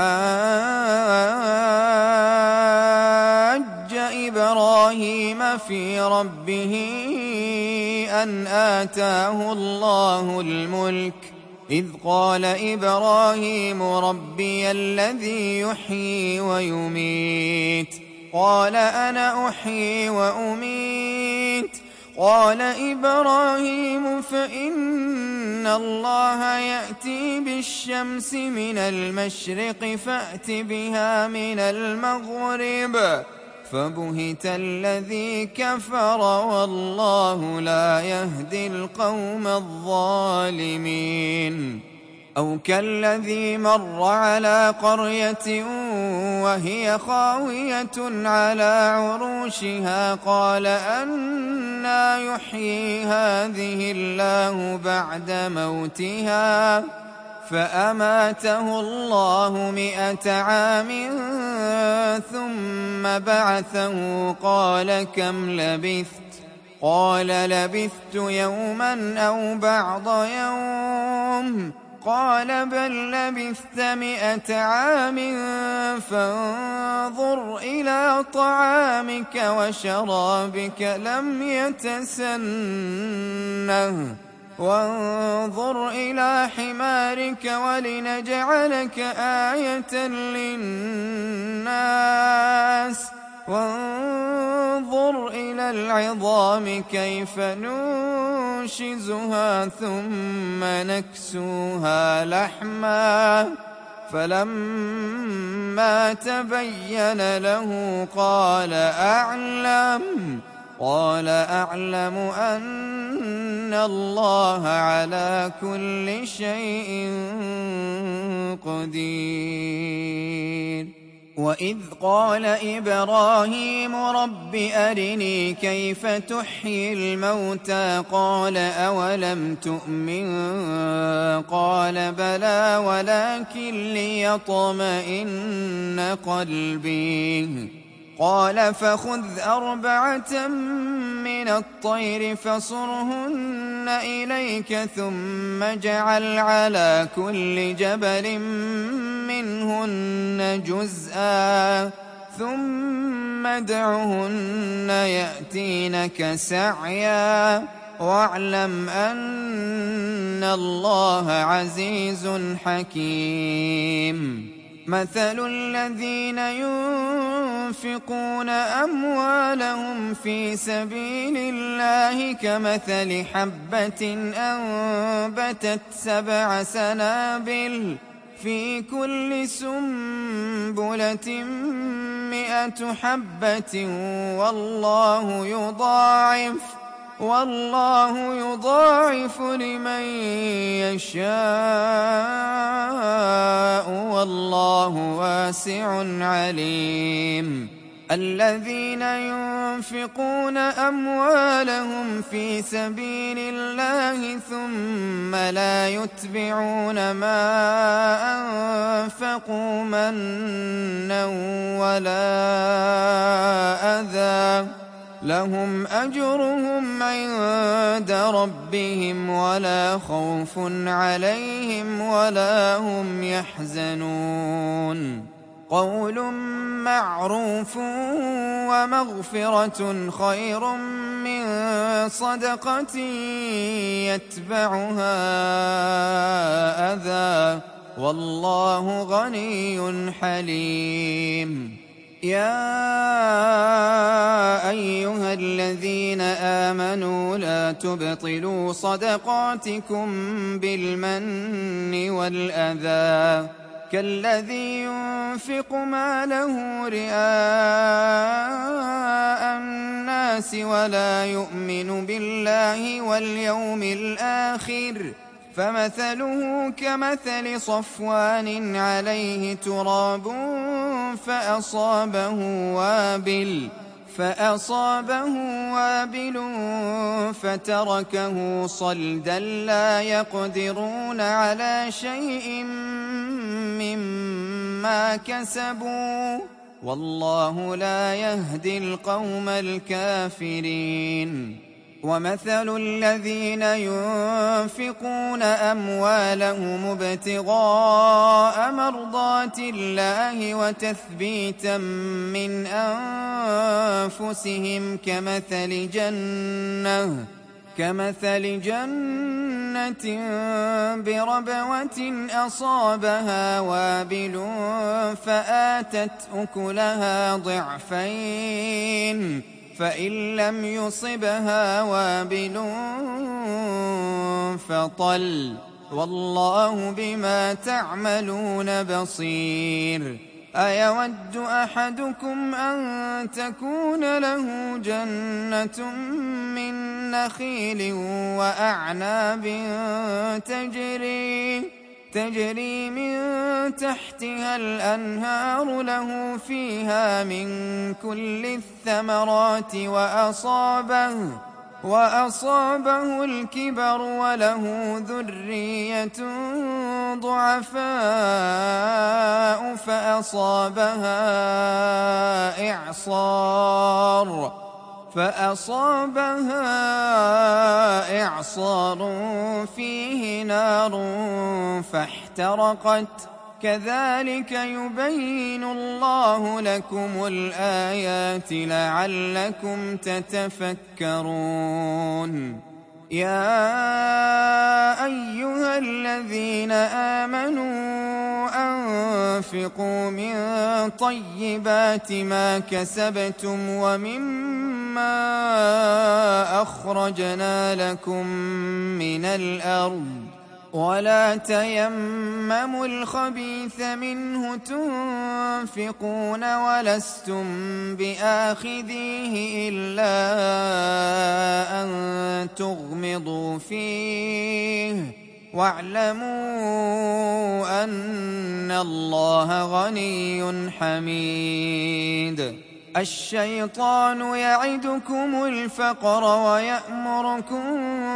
حاج إبراهيم في ربه أن آتاه الله الملك إذ قال إبراهيم ربي الذي يحيي ويميت قال أنا أحيي وأميت قال إبراهيم فإن الله يأتي بالشمس من المشرق فأت بها من المغرب فبهت الذي كفر والله لا يهدي القوم الظالمين. أو كالذي مر على قرية وهي خاوية على عروشها قال أنى يحيي هذه الله بعد موتها فأماته الله مئة عام ثم بعثه قال كم لبثت قال لبثت يوما أو بعض يوم قال بل لبثت مئة عام فانظر إلى طعامك وشرابك لم يتسنه وانظر إلى حمارك ولنجعلك آية للناس وانظر إلى العظام كيف ننشزها ثم نكسوها لحما فلما تبين له قال أعلم قال أعلم أن الله على كل شيء قدير. وإذ قال إبراهيم رب أرني كيف تحيي الموتى قال أولم تؤمن قال بلى ولكن ليطمئن قلبي قال فخذ أربعة من الطير فصرهن إليك ثم اجعل على كل جبل منهن جزءا ثم ادعهن يأتينك سعيا واعلم أن الله عزيز حكيم. مثل الذين ينفقون أموالهم في سبيل الله كمثل حبة أنبتت سبع سنابل في كل سنبلة مئة حبة والله يضاعف والله يضاعف لمن يشاء والله واسع عليم. الذين ينفقون أموالهم في سبيل الله ثم لا يتبعون ما أنفقوا منا ولا أذى لهم أجرهم عند ربهم ولا خوف عليهم ولا هم يحزنون قول معروف ومغفرة خير من صدقة يتبعها أذى والله غني حليم يا أيها الذين آمنوا لا تبطلوا صدقاتكم بالمن والأذى كالذي ينفق ماله رئاء الناس ولا يؤمن بالله واليوم الآخر فمثله كمثل صفوان عليه تراب فأصابه وابل فأصابه وابل فتركه صلدا لا يقدرون على شيء مما كسبوا والله لا يهدي القوم الكافرين ومثل الذين ينفقون أموالهم ابتغاء مرضات الله وتثبيتا من أنفسهم كمثل جنة كمثل جنة بربوة أصابها وابل فآتت أكلها ضعفين فإن لم يصبها وابل فطل والله بما تعملون بصير أيود أحدكم أن تكون له جنة من نخيل وأعناب تجري تجري من تحتها الأنهار له فيها من كل الثمرات وأصابه وأصابه الكبر وله ذرية ضعفاء فأصابها إعصار فأصابها إعصار فيه نار فاحترقت كذلك يبين الله لكم الآيات لعلكم تتفكرون يا أيها الذين آمنوا أنفقوا من طيبات ما كسبتم ومما أخرجنا لكم من الأرض ولا تيمموا الخبيث منه تنفقون ولستم بآخذيه إلا أن تغمضوا فيه واعلموا أن الله غني حميد الشيطان يعدكم الفقر ويأمركم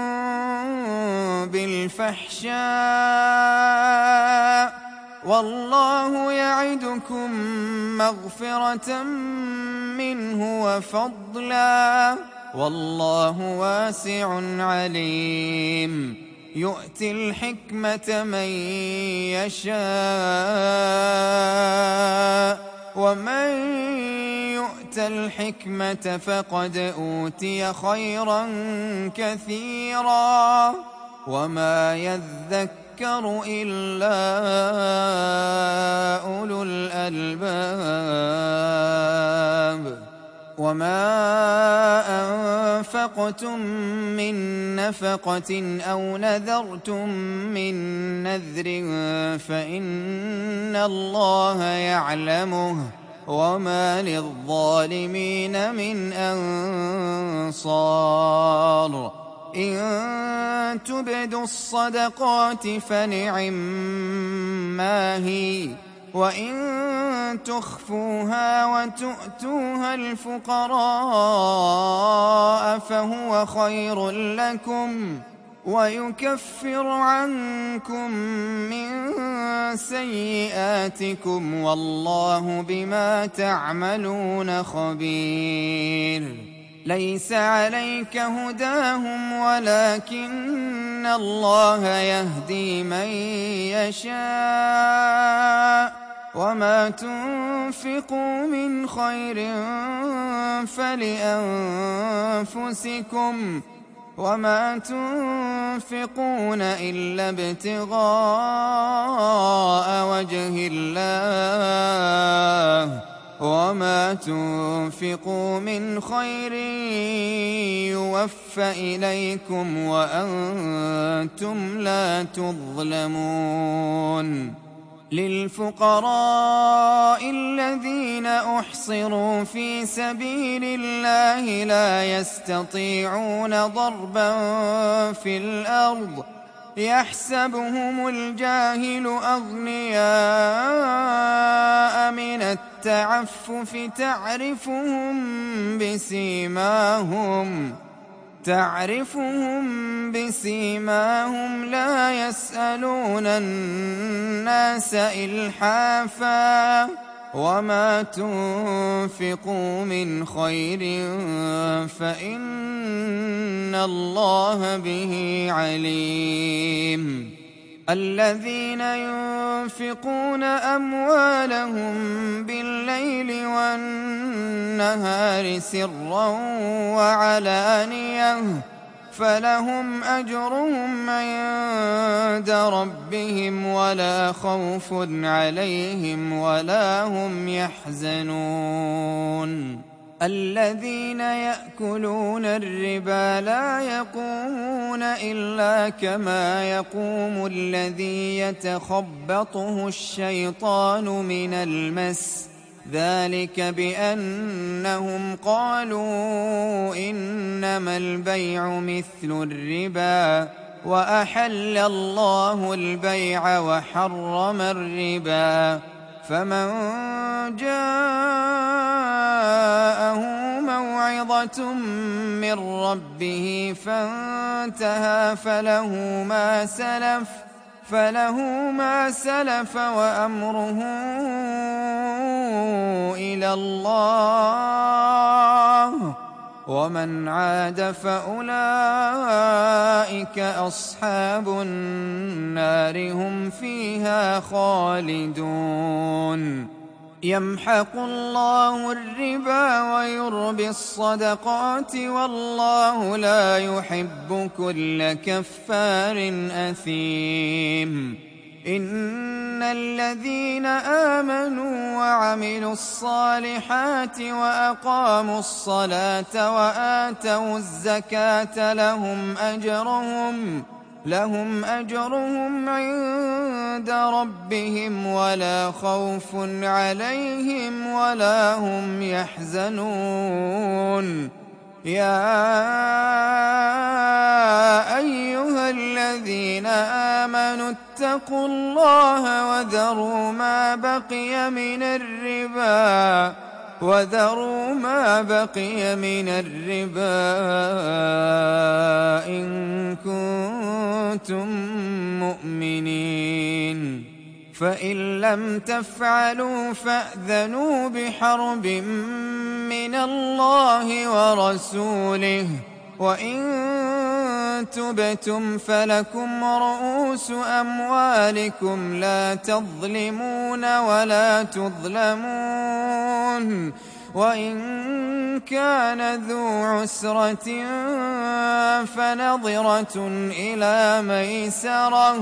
بالفحشاء والله يعدكم مغفرة منه وفضلا والله واسع عليم يؤتي الحكمة من يشاء ومن يؤت الحكمة فقد أوتي خيرا كثيرا وما يذكر إلا أولو الألباب وما أنفقتم من نفقة أو نذرتم من نذر فإن الله يعلمه وما للظالمين من أنصار إن تبدوا الصدقات فنعما هي وإن تخفوها وتؤتوها الفقراء فهو خير لكم ويكفر عنكم من سيئاتكم والله بما تعملون خبير ليس عليك هداهم ولكن الله يهدي من يشاء وما تنفقوا من خير فلأنفسكم وما تنفقون إلا ابتغاء وجه الله وما تنفقوا من خير يوفى إليكم وأنتم لا تظلمون للفقراء الذين أحصروا في سبيل الله لا يستطيعون ضربا في الأرض يحسبهم الجاهل أغنياء من التعفف تعرفهم بسيماهم تعرفهم بسيماهم لا يسألون الناس إلحافا وما تنفقوا من خير فإن الله به عليم الذين ينفقون أموالهم بالليل والنهار سرا وعلانية فلهم أجرهم عند ربهم ولا خوف عليهم ولا هم يحزنون الذين يأكلون الربا لا يقومون إلا كما يقوم الذي يتخبطه الشيطان من المس ذلك بأنهم قالوا إنما البيع مثل الربا وأحل الله البيع وحرم الربا فمن جاءه موعظة من ربه فانتهى فله ما سلف فله ما سلف وأمره إلى الله ومن عاد فأولئك أصحاب النار هم فيها خالدون يمحق الله الربا ويربي الصدقات والله لا يحب كل كفار أثيم إن الذين آمنوا وعملوا الصالحات وأقاموا الصلاة وآتوا الزكاة لهم أجرهم لهم أجرهم عند ربهم ولا خوف عليهم ولا هم يحزنون يا أيها الذين آمنوا اتقوا الله وذروا ما بقي من الربا وذروا ما بقي من الربا إن كنتم مؤمنين فإن لم تفعلوا فأذنوا بحرب من الله ورسوله وإن تبتم فلكم رؤوس أموالكم لا تظلمون ولا تظلمون وإن كان ذو عسرة فنظرة إلى ميسرة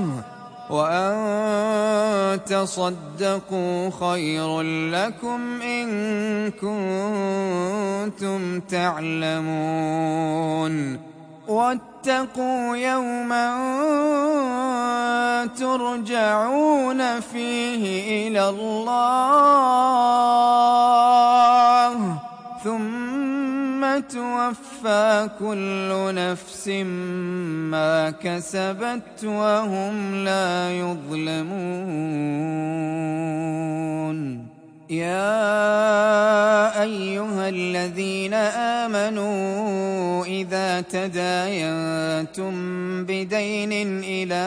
وأن تصدقوا خير لكم إن كنتم تعلمون واتقوا يوما ترجعون فيه إلى الله ثم توفى كل نفس ما كسبت وهم لا يظلمون يا أيها الذين آمنوا إذا تداينتم بدين إلى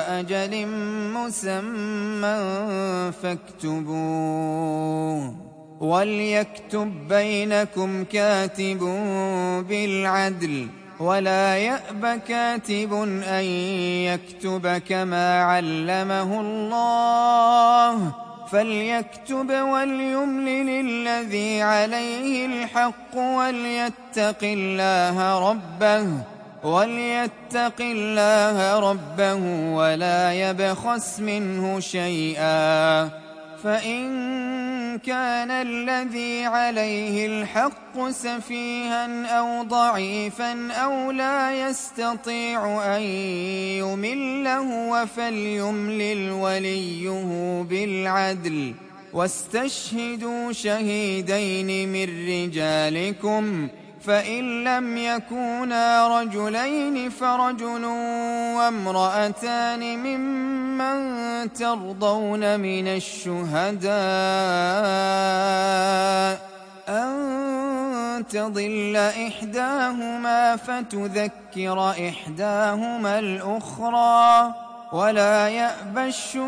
أجل مسمى فاكتبوه وَلْيَكْتُب بَّيْنَكُمْ كَاتِبٌ بِالْعَدْلِ وَلَا يَأْبَ كَاتِبٌ أَن يَكْتُبَ كَمَا عَلَّمَهُ اللَّهُ فَلْيَكْتُبْ وَلْيُمْلِلِ الَّذِي عَلَيْهِ الْحَقُّ وَلْيَتَّقِ اللَّهَ رَبَّهُ وَلْيَتَّقِ اللَّهَ رَبَّهُ وَلَا يَبْخَسْ مِنْهُ شَيْئًا فَإِن كَانَ الَّذِي عَلَيْهِ الْحَقُّ سَفِيهًا أَوْ ضَعِيفًا أَوْ لَا يَسْتَطِيعُ أَن يُمِلَّ هُوَ فَلْيُمْلِلْ وَلِيُّهُ بِالْعَدْلِ وَاسْتَشْهِدُوا شَهِيدَيْنِ مِن رِّجَالِكُمْ فَإِن لَّمْ يَكُونَا رَجُلَيْنِ فَرَجُلٌ وَامْرَأَتَانِ مِمَّن تَرْضَوْنَ مِنَ الشُّهَدَاءِ أَن تَضِلَّ إِحْدَاهُمَا فَتُذَكِّرَ إِحْدَاهُمَا الْأُخْرَىٰ وَلَا يَأْبَ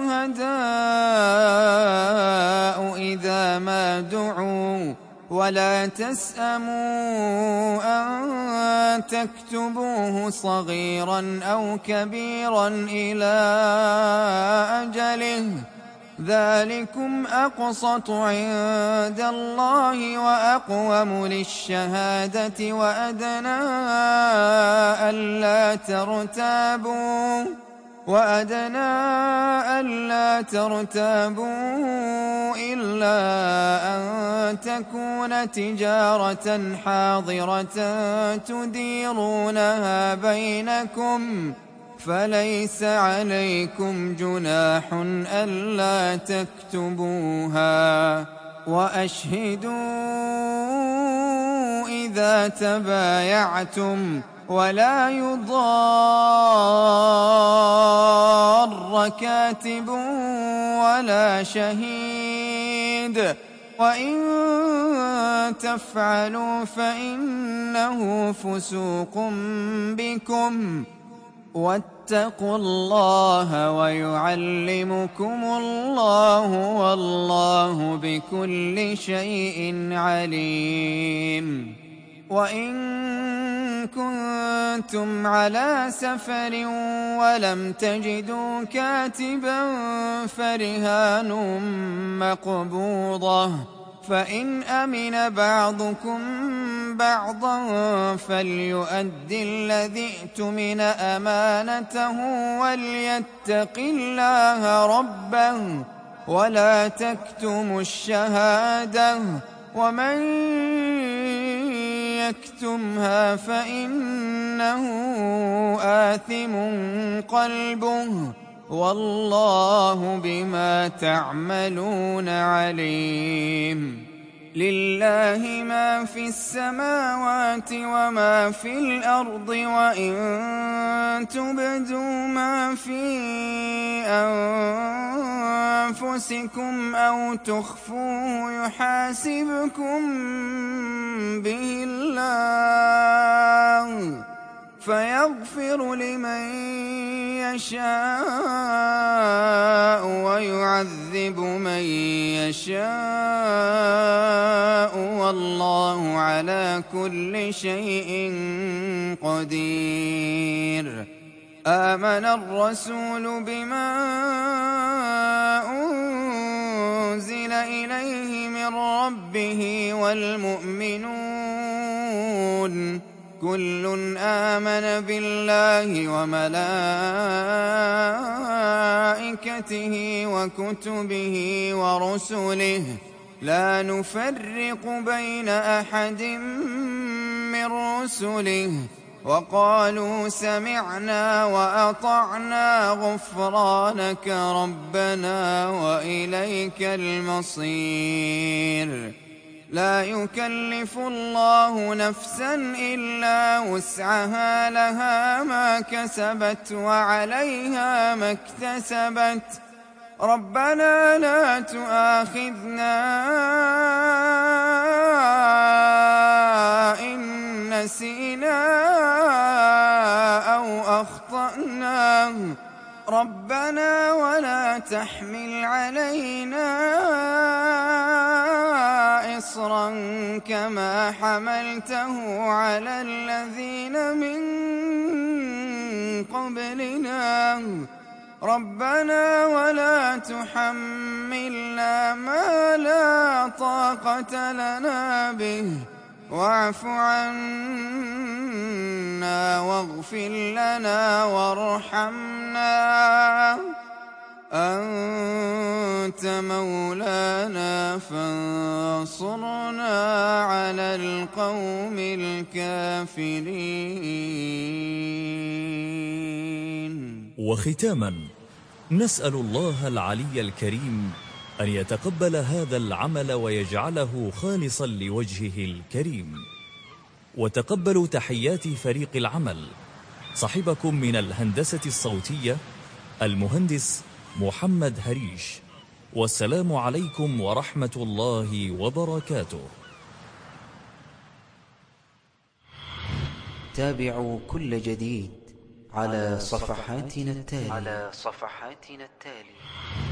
الشُّهَدَاءُ إِذَا مَا دُعُوا وَلَا تَسْأَمُوا أَن تَكْتُبُوهُ صَغِيرًا أَوْ كَبِيرًا إِلَىٰ أَجَلِهِ ذَٰلِكُمْ أَقْسَطُ عِندَ اللَّهِ وَأَقْوَمُ لِلشَّهَادَةِ وَأَدْنَىٰ أَلَّا تَرْتَابُوا وَأَدْنَىٰ أَلَّا تَرْتَابُوا إِلَّا أَن تَكُونَ تِجَارَةً حَاضِرَةً تُدِيرُونَهَا بَيْنَكُمْ فَلَيْسَ عَلَيْكُمْ جُنَاحٌ أَلَّا تَكْتُبُوهَا وَأَشْهِدُوا إِذَا تَبَايَعْتُمْ وَلَا يُضَارَّ كَاتِبٌ وَلَا شَهِيدٌ وَإِن تَفْعَلُوا فَإِنَّهُ فُسُوقٌ بِكُمْ وَاتَّقُوا اللَّهَ وَيُعَلِّمُكُمُ اللَّهُ وَاللَّهُ بِكُلِّ شَيْءٍ عَلِيمٌ وَإِن كُنتُمْ عَلَىٰ سَفَرٍ وَلَمْ تَجِدُوا كَاتِبًا فَرِهَانٌ مَّقْبُوضَةٌ فَإِنْ أَمِنَ بَعْضُكُم بَعْضًا فَلْيُؤَدِّ الَّذِي اؤْتُمِنَ أَمَانَتَهُ وَلْيَتَّقِ اللَّهَ رَبَّهُ وَلَا تَكْتُمُوا الشَّهَادَةَ وَمَن يَكْتُمْهَا فَإِنَّهُ آثِمٌ قَلْبُهُ وَاللَّهُ بِمَا تَعْمَلُونَ عَلِيمٌ لِلَّهِ مَا فِي السَّمَاوَاتِ وَمَا فِي الْأَرْضِ وَإِن تُبْدُوا مَا فِي أَنفُسِكُمْ أَوْ تُخْفُوهُ يُحَاسِبْكُم بِهِ اللَّهُ فَيَغْفِرُ لِمَن يَشَاءُ وَيُعَذِّبُ مَن يَشَاءُ وَاللَّهُ عَلَىٰ كُلِّ شَيْءٍ قَدِيرٌ آمَنَ الرَّسُولُ بِمَا أُنزِلَ إِلَيْهِ مِن رَّبِّهِ وَالْمُؤْمِنُونَ كُلٌّ آمَنَ بِاللَّهِ وَمَلَائِكَتِهِ وَكُتُبِهِ وَرُسُلِهِ لَا نُفَرِّقُ بَيْنَ أَحَدٍ مِّن رُّسُلِهِ وَقَالُوا سَمِعْنَا وَأَطَعْنَا غُفْرَانَكَ رَبَّنَا وَإِلَيْكَ الْمَصِيرُ لَا يُكَلِّفُ اللَّهُ نَفْسًا إِلَّا وُسْعَهَا لَهَا مَا كَسَبَتْ وَعَلَيْهَا مَا اكْتَسَبَتْ رَبَّنَا لَا تُؤَاخِذْنَا إِن نَّسِينَا أَوْ أَخْطَأْنَا ربنا ولا تحمل علينا إصرا كما حملته على الذين من قبلنا ربنا ولا تحملنا ما لا طاقة لنا به واعف عنا واغفر لنا وارحمنا أنت مولانا فانصرنا على القوم الكافرين. وختاما نسأل الله العلي الكريم أن يتقبل هذا العمل ويجعله خالصا لوجهه الكريم. وتقبلوا تحيات فريق العمل. صاحبكم من الهندسة الصوتية المهندس محمد هريش، والسلام عليكم ورحمة الله وبركاته. تابعوا كل جديد على صفحاتنا التالية على صفحاتنا التالية